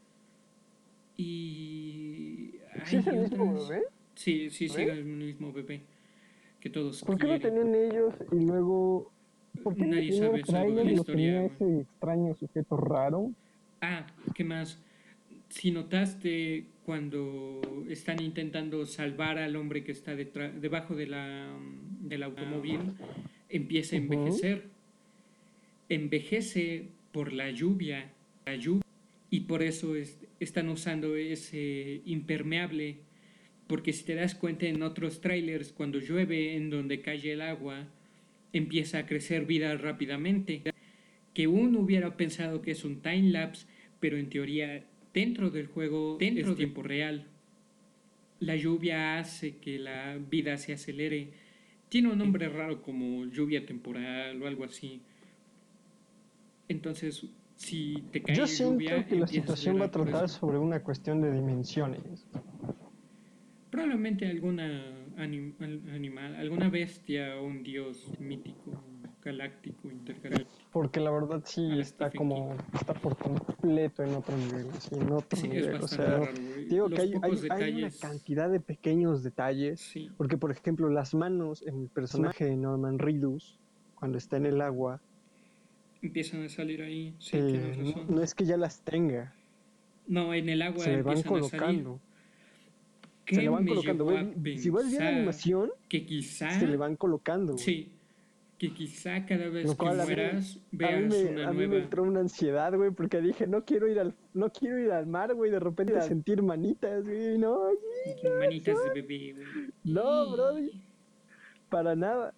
Y ¿Sí es el otras... mismo bebé? Sí, sí, sigue el mismo bebé que todos ¿Por qué lo quieren. tenían ellos y luego... ¿Por qué en el Nadie primer sabe algo de la tráiler lo historia. tenía ese extraño sujeto raro? Ah, ¿qué más? Si notaste cuando están intentando salvar al hombre que está detrás, debajo de la, del automóvil, empieza a envejecer. Uh-huh. Envejece por la lluvia, la lluvia, y por eso es, están usando ese impermeable, porque si te das cuenta en otros trailers, cuando llueve en donde cae el agua, empieza a crecer vida rápidamente, que uno hubiera pensado que es un time-lapse, pero en teoría dentro del juego dentro es tiempo de... real. La lluvia hace que la vida se acelere. Tiene un nombre raro como lluvia temporal o algo así. Entonces Si te cae Yo lluvia, siento que la empiezas a situación va a llorar por tratar eso. sobre una cuestión de dimensiones. Probablemente alguna anim- al- animal, alguna bestia o un dios mítico, galáctico, intergaláctico, Porque la verdad a sí la está Stephen King. como, está por completo en otro nivel, así, en otro Sí, es nivel. O bastante sea, raro, güey. digo que Los hay, hay, pocos hay una detalles, cantidad de pequeños detalles, sí, porque por ejemplo las manos en el personaje de Norman Reedus, cuando está en el agua, empiezan a salir ahí. Sí, eh, tienes no, razón. no es que ya las tenga, No, en el se agua le van empiezan a salir. colocando, se ¿Qué le van me colocando. llevó Ve, a vi- si vas bien la pensar animación, que se le quizá, van colocando, güey. sí, que quizá cada vez Lo que cual a mí, mueras a mí veas me, una a mí me nueva entró una ansiedad, güey, porque dije, no quiero ir al, no quiero ir al mar, güey, de repente sentir manitas, güey, no, sí, manitas de no, bebé, güey. no, bro, para nada.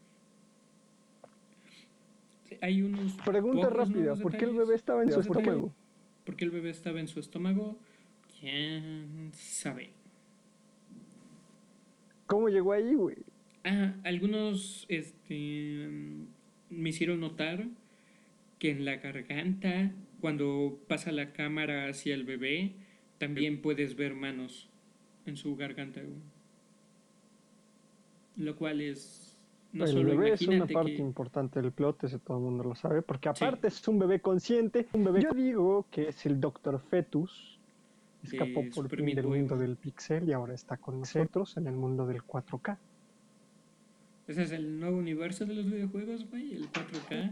Hay unos Pregunta pocos rápida, nuevos ¿por qué el detalles. bebé estaba en su Nuevos detalles. estómago? ¿Por qué el bebé estaba en su estómago? ¿Quién sabe? ¿Cómo llegó ahí, güey? Ah, algunos este, me hicieron notar que en la garganta, cuando pasa la cámara hacia el bebé, también puedes ver manos en su garganta, güey. Lo cual es... No El solo bebé es una imagínate parte que... importante del plot, ese todo el mundo lo sabe, porque Sí, aparte es un bebé consciente, un bebé. Yo digo que es el doctor Fetus, escapó de por Super fin Meat del Boy, mundo güey. del pixel y ahora está con nosotros en el mundo del cuatro K. Ese es el nuevo universo de los videojuegos, güey, el cuatro K.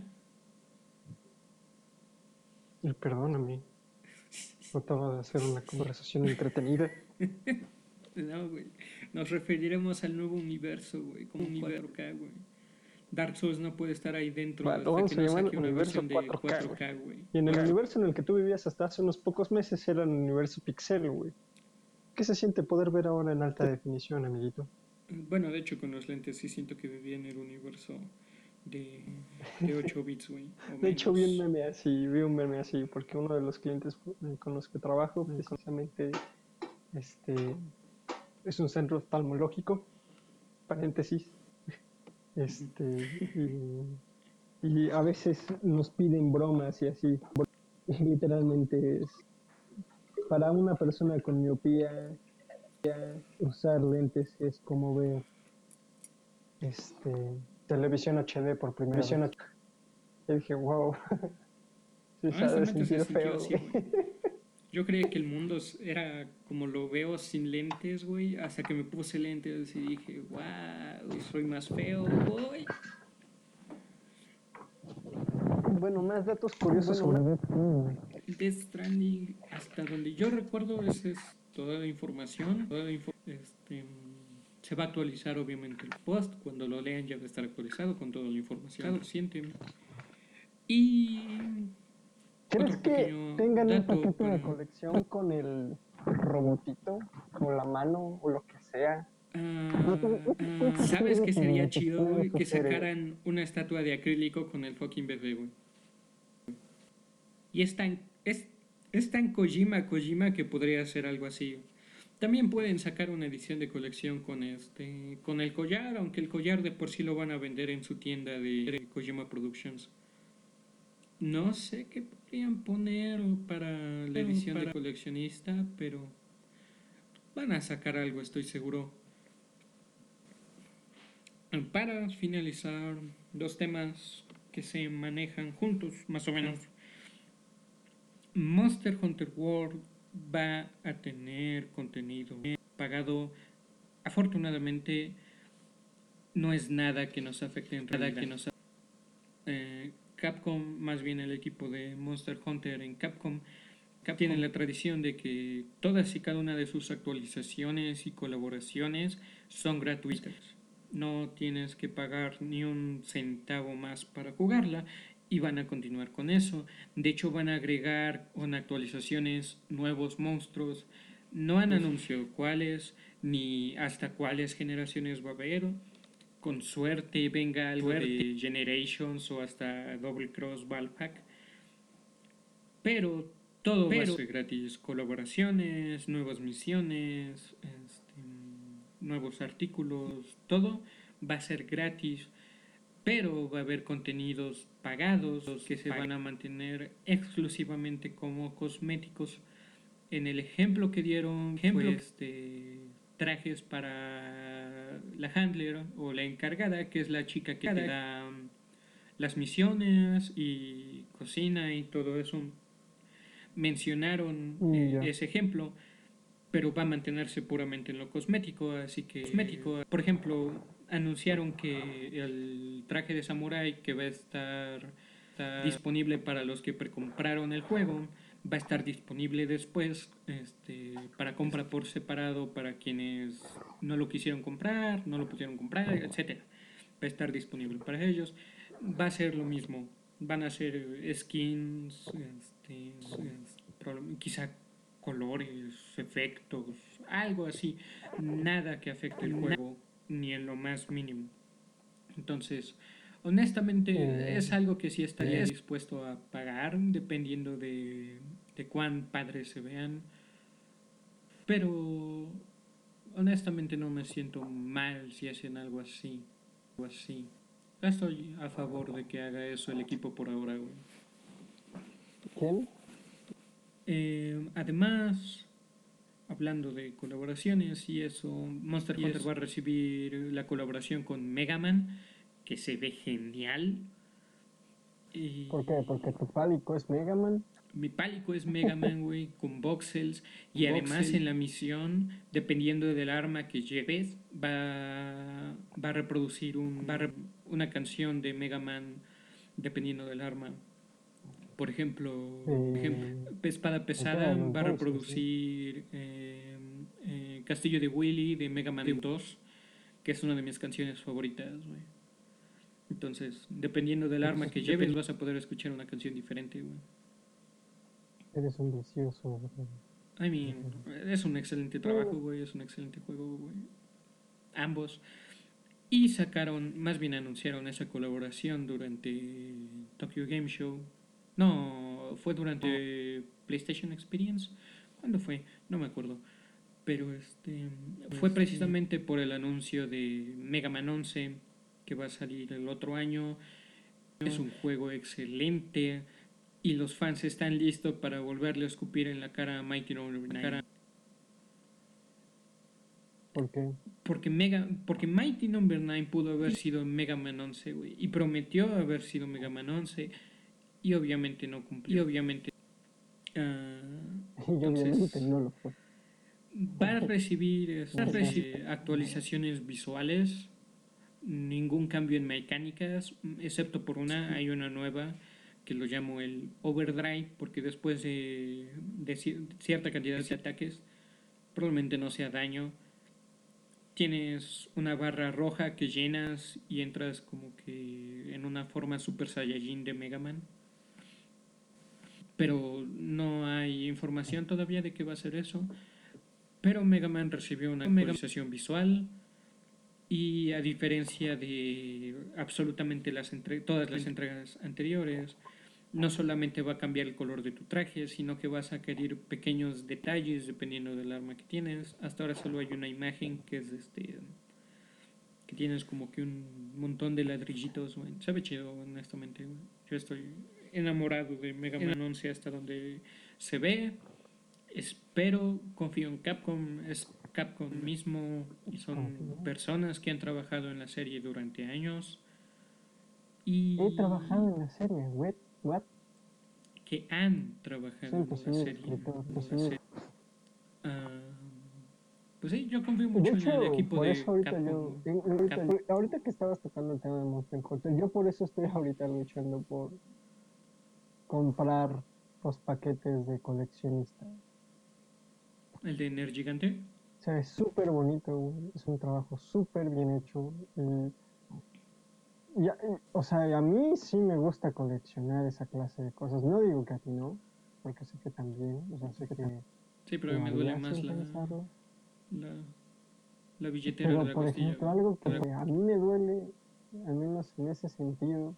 Y perdóname, trataba de hacer una conversación entretenida. No, güey. Nos referiremos al nuevo universo, güey, como un cuatro K, güey. Dark Souls no puede estar ahí dentro Vale, lo hasta que vamos a no llamar saque una universo versión de cuatro K, cuatro güey. K, güey. Y en el universo en el que tú vivías hasta hace unos pocos meses era el universo pixel, güey. ¿Qué se siente poder ver ahora en alta definición, amiguito? Bueno, de hecho, con los lentes sí siento que vivía en el universo de, de ocho bits, güey, o De hecho, vi un menos. meme así, vi un meme así, porque uno de los clientes eh, con los que trabajo, precisamente, este, es un centro oftalmológico, paréntesis, este, y, y a veces nos piden bromas y así. Y literalmente es, para una persona con miopía, usar lentes es como ver este, televisión H D por primera vez. Y dije, wow, sí se ha de Honestamente se sentir sintió feo, así, güey. güey. Yo creía que el mundo era como lo veo sin lentes, güey, hasta que me puse lentes y dije, wow, soy más feo, güey. Bueno, más datos curiosos sobre Death Stranding. Death Stranding, hasta donde yo recuerdo, esa es toda la información. Toda la info este, se va a actualizar, obviamente, el post. Cuando lo lean, ya va a estar actualizado con toda la información reciente. Y ¿Crees otro que pequeño tengan un dato paquete para. de colección con el robotito, con la mano o lo que sea? Ah, ¿Sabes qué sería chido, güey? Que sacaran una estatua de acrílico con el fucking bebé, güey. Y es tan, es, es tan Kojima, Kojima que podría hacer algo así. También pueden sacar una edición de colección con este, con el collar, aunque el collar de por sí lo van a vender en su tienda de Kojima Productions. No sé qué podrían poner para la edición de coleccionista, pero van a sacar algo, estoy seguro. Para finalizar, dos temas que se manejan juntos, más o menos. Monster Hunter World va a tener contenido pagado. Afortunadamente, no es nada que nos afecte en realidad. Que nos, eh, Capcom, más bien el equipo de Monster Hunter en Capcom, Capcom tiene la tradición de que todas y cada una de sus actualizaciones y colaboraciones son gratuitas. No tienes que pagar ni un centavo más para jugarla y van a continuar con eso. De hecho, van a agregar con actualizaciones nuevos monstruos. No han anunciado cuáles ni hasta cuáles generaciones va a haber. Con suerte venga algo de Generations o hasta Double Cross Valpack. Pero todo Pero, va a ser gratis. Colaboraciones, nuevas misiones, este, nuevos artículos, todo va a ser gratis. pero va a haber contenidos pagados que se van a mantener exclusivamente como cosméticos. En el ejemplo que dieron fue este, trajes para la handler o la encargada, que es la chica que te da um, las misiones y cocina y todo eso. Mencionaron Mm, eh, ya. ese ejemplo, pero va a mantenerse puramente en lo cosmético, así que cosmético. Por ejemplo, anunciaron que el traje de samurái que va a estar, estar disponible para los que precompraron el juego va a estar disponible después este, para compra por separado para quienes no lo quisieron comprar, no lo pudieron comprar, etcétera. Va a estar disponible para ellos. Va a ser lo mismo. Van a ser skins, este, quizá colores, efectos, algo así. Nada que afecte el juego, ni en lo más mínimo. Entonces, honestamente, Eh, es algo que sí estaría dispuesto a pagar, dependiendo de, de cuán padres se vean. Pero, honestamente, no me siento mal si hacen algo así. Algo así. Estoy a favor de que haga eso el equipo por ahora, güey. ¿Quién? Eh, además, hablando de colaboraciones y eso, Monster y Hunter eso. va a recibir la colaboración con Mega Man, que se ve genial. Y ¿Por qué? Porque tu pálico es Mega Man. mi pálico es Mega Man, güey, con voxels. Y además en la misión, dependiendo del arma que lleves, va, va a reproducir un, va a rep una canción de Mega Man dependiendo del arma. Por ejemplo, Eh, ejemplo Espada Pesada va a reproducir eh, eh, Castillo de Willy de Mega Man dos, que es una de mis canciones favoritas, güey. Entonces, dependiendo del arma que lleves, vas a poder escuchar una canción diferente, güey. Eres un vicioso, güey. I mean, es un excelente trabajo, güey, es un excelente juego, güey. Ambos. Y sacaron, más bien anunciaron esa colaboración durante Tokyo Game Show. No, fue durante PlayStation Experience. ¿Cuándo fue? No me acuerdo. Pero este fue precisamente por el anuncio de Mega Man once, que va a salir el otro año. Es un juego excelente y los fans están listos para volverle a escupir en la cara a Mighty Number nueve. ¿Por qué? Porque, Mega, porque Mighty Number nueve pudo haber sido Mega Man once, güey. Y prometió haber sido Mega Man once. Y obviamente no cumplió. Y obviamente. Uh, y obviamente no lo fue. Va a recibir, va a recibir actualizaciones visuales. Ningún cambio en mecánicas. Excepto por una. Hay una nueva que lo llamo el Overdrive. Porque después de, de cierta cantidad de ataques, probablemente no sea daño. Tienes una barra roja que llenas y entras como que en una forma Super Saiyajin de Mega Man. Pero no hay información todavía de qué va a ser eso. Pero Mega Man recibió una actualización visual. Y a diferencia de absolutamente las entre todas las entregas anteriores, no solamente va a cambiar el color de tu traje, sino que vas a adquirir pequeños detalles dependiendo del arma que tienes. Hasta ahora solo hay una imagen que es este... que tienes como que un montón de ladrillitos, güey. Sabe chido, honestamente, güey. Yo estoy enamorado de Mega Man once hasta donde se ve. Espero, confío en Capcom. Es Capcom mismo y son personas que han trabajado en la serie durante años. Y he trabajado en la serie, what? What? Que han trabajado Siento, en la serie. Escritor, En la serie. Uh, pues sí, yo confío mucho de hecho, en el equipo por de eso ahorita Capcom. yo, en, ahorita, Capcom. Yo, ahorita que estabas tocando el tema de Monster Hunter, yo por eso estoy ahorita luchando por comprar los paquetes de coleccionista. ¿El de Energigante? O sea, es súper bonito, es un trabajo súper bien hecho. Y, y, o sea, a mí sí me gusta coleccionar esa clase de cosas. No digo que a ti no, porque sé que también, o sea, sé que... Sí, pero me duele más la, la, la billetera pero, de la por costilla. ejemplo, algo que a mí me duele, al menos en ese sentido,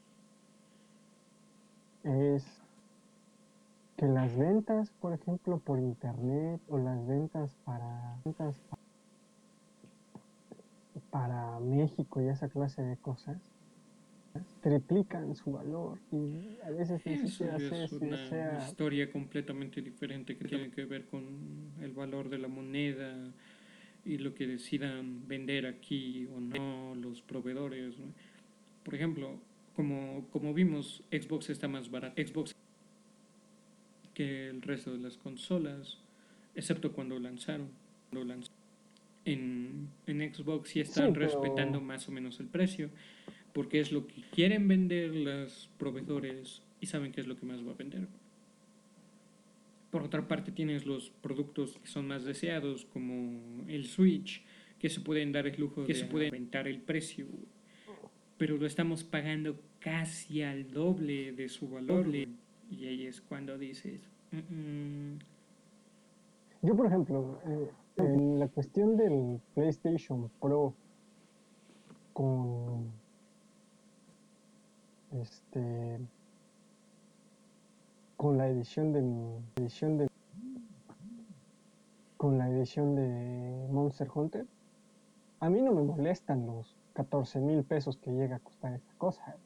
es que las ventas, por ejemplo, por internet o las ventas para, ventas para México y esa clase de cosas, triplican su valor y a veces ni Eso siquiera ya sé es si una sea... historia completamente diferente que tiene que ver con el valor de la moneda y lo que decidan vender aquí o no los proveedores, ¿no? Por ejemplo, como, como vimos, Xbox está más barato Xbox que el resto de las consolas, excepto cuando lanzaron. Cuando lanzaron. En, en Xbox sí están Sí, respetando pero más o menos el precio, porque es lo que quieren vender los proveedores y saben que es lo que más va a vender. Por otra parte tienes los productos que son más deseados, como el Switch, que se pueden dar el lujo que de se puede aumentar el precio, pero lo estamos pagando casi al doble de su valor. Doble. Y ahí es cuando dices, mm, yo, por ejemplo, eh, en la cuestión del PlayStation Pro con este con la edición de mi edición de con la edición de Monster Hunter, a mí no me molestan los catorce mil pesos que llega a costar esa cosa.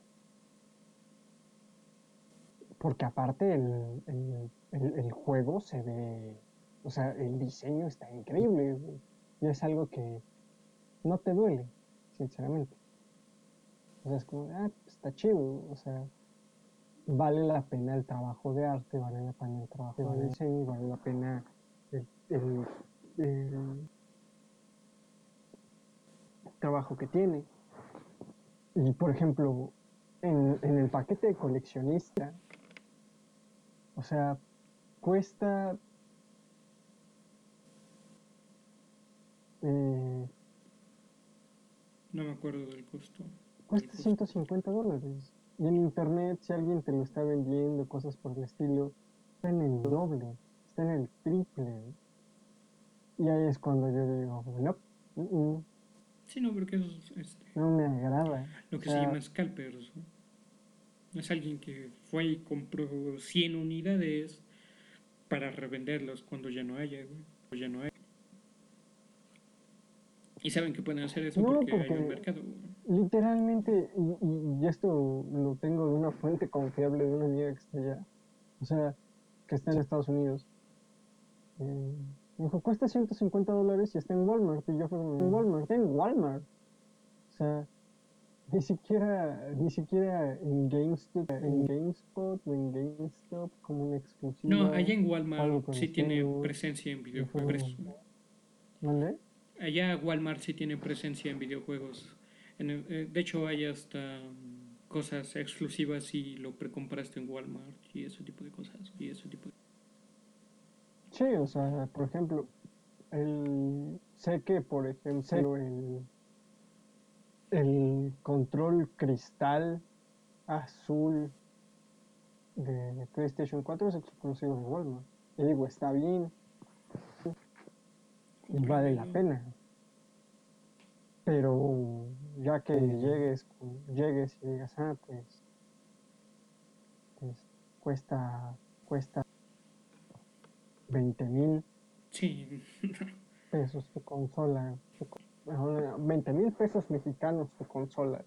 Porque aparte el, el, el, el juego se ve, o sea, el diseño está increíble, güey, y es algo que no te duele, sinceramente. O sea, es como, ah, está chido, o sea, vale la pena el trabajo de arte, vale la pena el trabajo de diseño, vale la pena el, el, el trabajo que tiene. Y por ejemplo, en, en el paquete de coleccionista, o sea, cuesta eh, no me acuerdo del costo. Del cuesta costo. ciento cincuenta dólares. Y en internet, si alguien te lo está vendiendo, cosas por el estilo, está en el doble, está en el triple. Y ahí es cuando yo digo, no, uh -uh, Sí, no, porque es este, no me agrada. lo O que se sea, llama scalpers, ¿no? Es alguien que fue y compró cien unidades para revenderlas cuando ya no haya, güey. O ya no hay. Y saben que pueden hacer eso no, porque hay un porque mercado. literalmente, y, y esto lo tengo de una fuente confiable de una amiga que está allá, o sea, que está en Estados Unidos. Eh, me dijo, cuesta ciento cincuenta dólares y está en Walmart. Y yo fui en Walmart, está en Walmart. O sea, ni siquiera, ni siquiera en GameStop, en GameSpot o en GameStop como una No, exclusiva allá en o algo Walmart por el sí tiene estilo. presencia en Y fue videojuegos. como, ¿dónde? Allá Walmart sí tiene presencia en videojuegos. En el, eh, de hecho, hay hasta um, cosas exclusivas si lo precompraste en Walmart y ese tipo de cosas. Y ese tipo de... Sí, o sea, por ejemplo, el, sé que, por ejemplo, el, el control cristal azul de PlayStation cuatro es exclusivo de Walmart. Y digo, está bien y vale la Comprendido. pena. Pero ya que llegues, llegues y digas, ah, pues, pues cuesta, cuesta veinte mil Sí. pesos tu consola, veinte mil pesos mexicanos tu consola,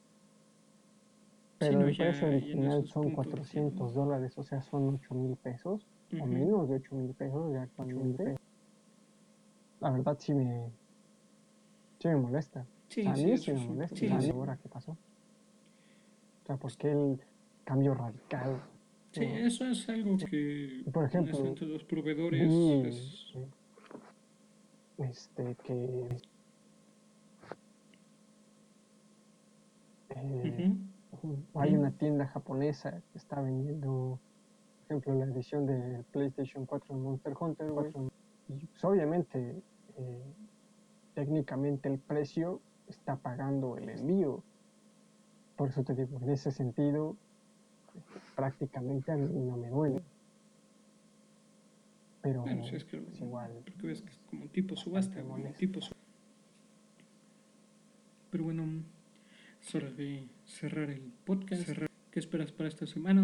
Sí, pero no, el precio ya, ya en original esos son puntos. Ya. cuatrocientos dólares, o sea, son ocho mil pesos, o Ujú. menos de ocho mil pesos ya actualmente. La verdad sí me, sí me molesta. O sea, Sí, a sí, mí sí eso me es un molesta. Sí, problema. ahora qué pasó. O sea, ¿por qué el cambio radical? Sí, ¿No? eso es algo que Y por es ejemplo, entre los proveedores. vi Es... eh, este, que eh, Ujú. hay una tienda japonesa que está vendiendo, por ejemplo, la edición de PlayStation cuatro de Monster Hunter, güey. Y pues, obviamente, eh, técnicamente el precio está pagando el envío. Por eso te digo, en ese sentido, prácticamente a mí no me duele. Bueno, si Pero es que, pues igual porque ves que es es como tipo bastante subasta, como molesto. tipo subasta. Pero bueno, es hora de cerrar el podcast. Cerrar. ¿Qué esperas para esta semana?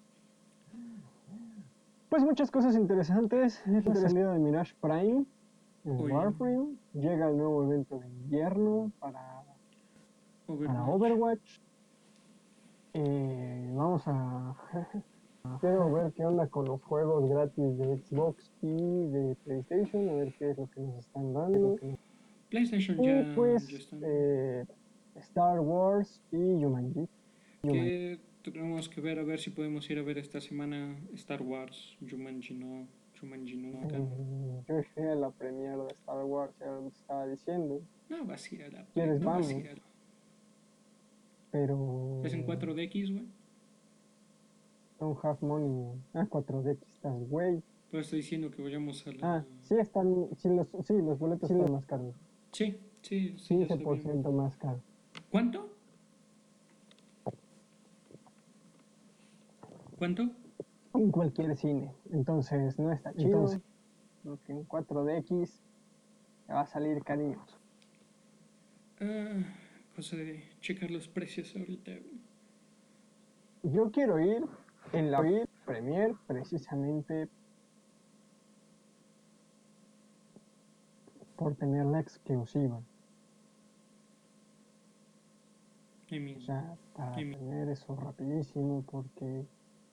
Pues muchas cosas interesantes. La salida de Mirage Prime en Hoy, Warframe. Llega el nuevo evento de invierno para, para Overwatch. Overwatch. Eh, vamos a... Quiero ver qué onda con los juegos gratis de Xbox y de PlayStation, a ver qué es lo que nos están dando. PlayStation Y ya, ya pues están. eh, Star Wars y Jumanji. Jumanji. Que tenemos que ver a ver si podemos ir a ver esta semana Star Wars, Jumanji no, Jumanji no. Eh, yo dejé la premiere de Star Wars, ya lo estaba diciendo. No vas a ir a la pre, ¿Quieres? no vas a Vamos. ir a la... Pero ¿Es en cuatro D X, güey? don't have money. Ah, cuatro D X, estás, güey. Pero estoy diciendo que vayamos a la... Ah, sí están, sí los, sí, los boletos sí, están más caros. Sí, sí, sí, ya quince por sabía. ciento más caro. ¿Cuánto? ¿Cuánto? En cualquier cine. Entonces no está chido. Entonces, porque en cuatro D X te va a salir cariñoso. Ah, cosa de checar los precios ahorita, güey. Yo quiero ir en la Premiere precisamente por tener la exclusiva. I mean, O sea, para I mean. tener eso rapidísimo porque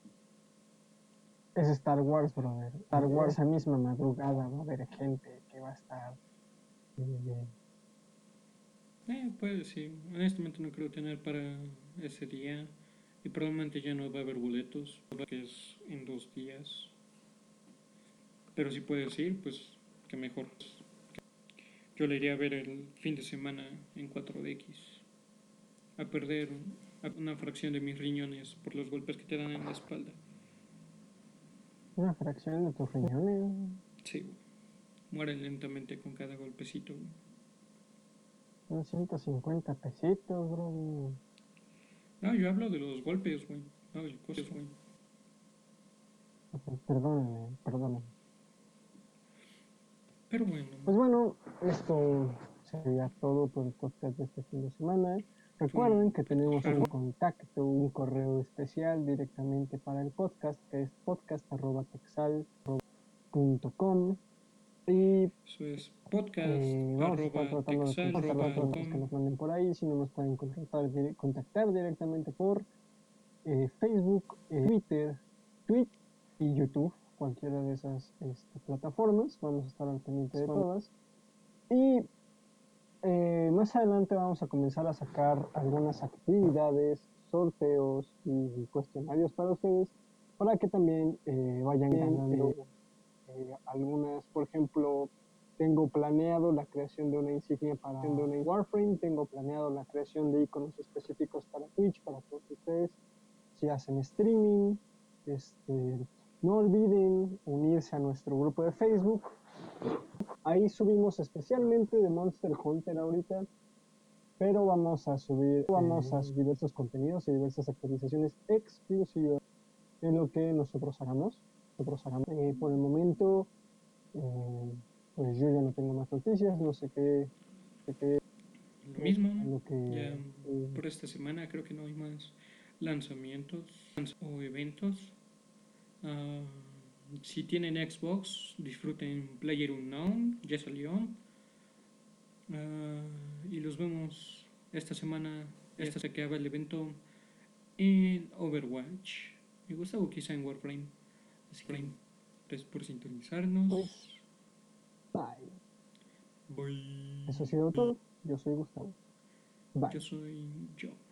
es Star Wars, brother. Star Wars, esa misma madrugada va a haber gente que va a estar... Eh, Eh, pues sí, honestamente no creo tener para ese día. Y probablemente ya no va a haber boletos, que es en dos días. Pero si puedes ir, pues que mejor. Yo le iría a ver el fin de semana en cuatro D X. A perder una fracción de mis riñones por los golpes que te dan en la espalda. una fracción de tus riñones. Sí, güey. Mueren lentamente con cada golpecito, güey. Son ciento cincuenta pesitos, bro. No, yo hablo de los golpes, güey. No, de cosas, güey. Perdóname, perdóname. Pero bueno. Pues bueno, esto sería todo por el podcast de este fin de semana. Recuerden que tenemos un contacto, un correo especial directamente para el podcast, que es podcast arroba texal punto com. Y Eso es podcast eh, vamos a estar arroba tratando de texal contactar arroba las preguntas que nos manden por ahí. Si no nos pueden contactar, contactar directamente por eh, Facebook, eh, Twitter, Twitch y YouTube, cualquiera de esas este, plataformas. Vamos a estar al pendiente de todas. Y eh, más adelante vamos a comenzar a sacar algunas actividades, sorteos y cuestionarios para ustedes, para que también eh, vayan ganando eh, algunas. Por ejemplo, tengo planeado la creación de una insignia para de una Warframe, tengo planeado la creación de iconos específicos para Twitch, para todos ustedes, si hacen streaming. Este, no olviden unirse a nuestro grupo de Facebook. Ahí subimos especialmente de Monster Hunter ahorita, pero vamos a subir, vamos a subir diversos contenidos y diversas actualizaciones exclusivas en lo que nosotros hagamos. Nosotros hagamos. Eh, por el momento, eh, pues yo ya no tengo más noticias, no sé qué, sé qué Lo mismo, lo que, ya eh, por esta semana creo que no hay más lanzamientos o eventos. Uh, si tienen Xbox, disfruten PlayerUnknown, ya salió. Uh, y los vemos esta semana, esta se acaba el evento en Overwatch. Me Gustavo quizá en Warframe. Así que gracias por sintonizarnos. pues, bye. Bye. Eso ha sido todo. Yo soy Gustavo. Bye. Yo soy yo.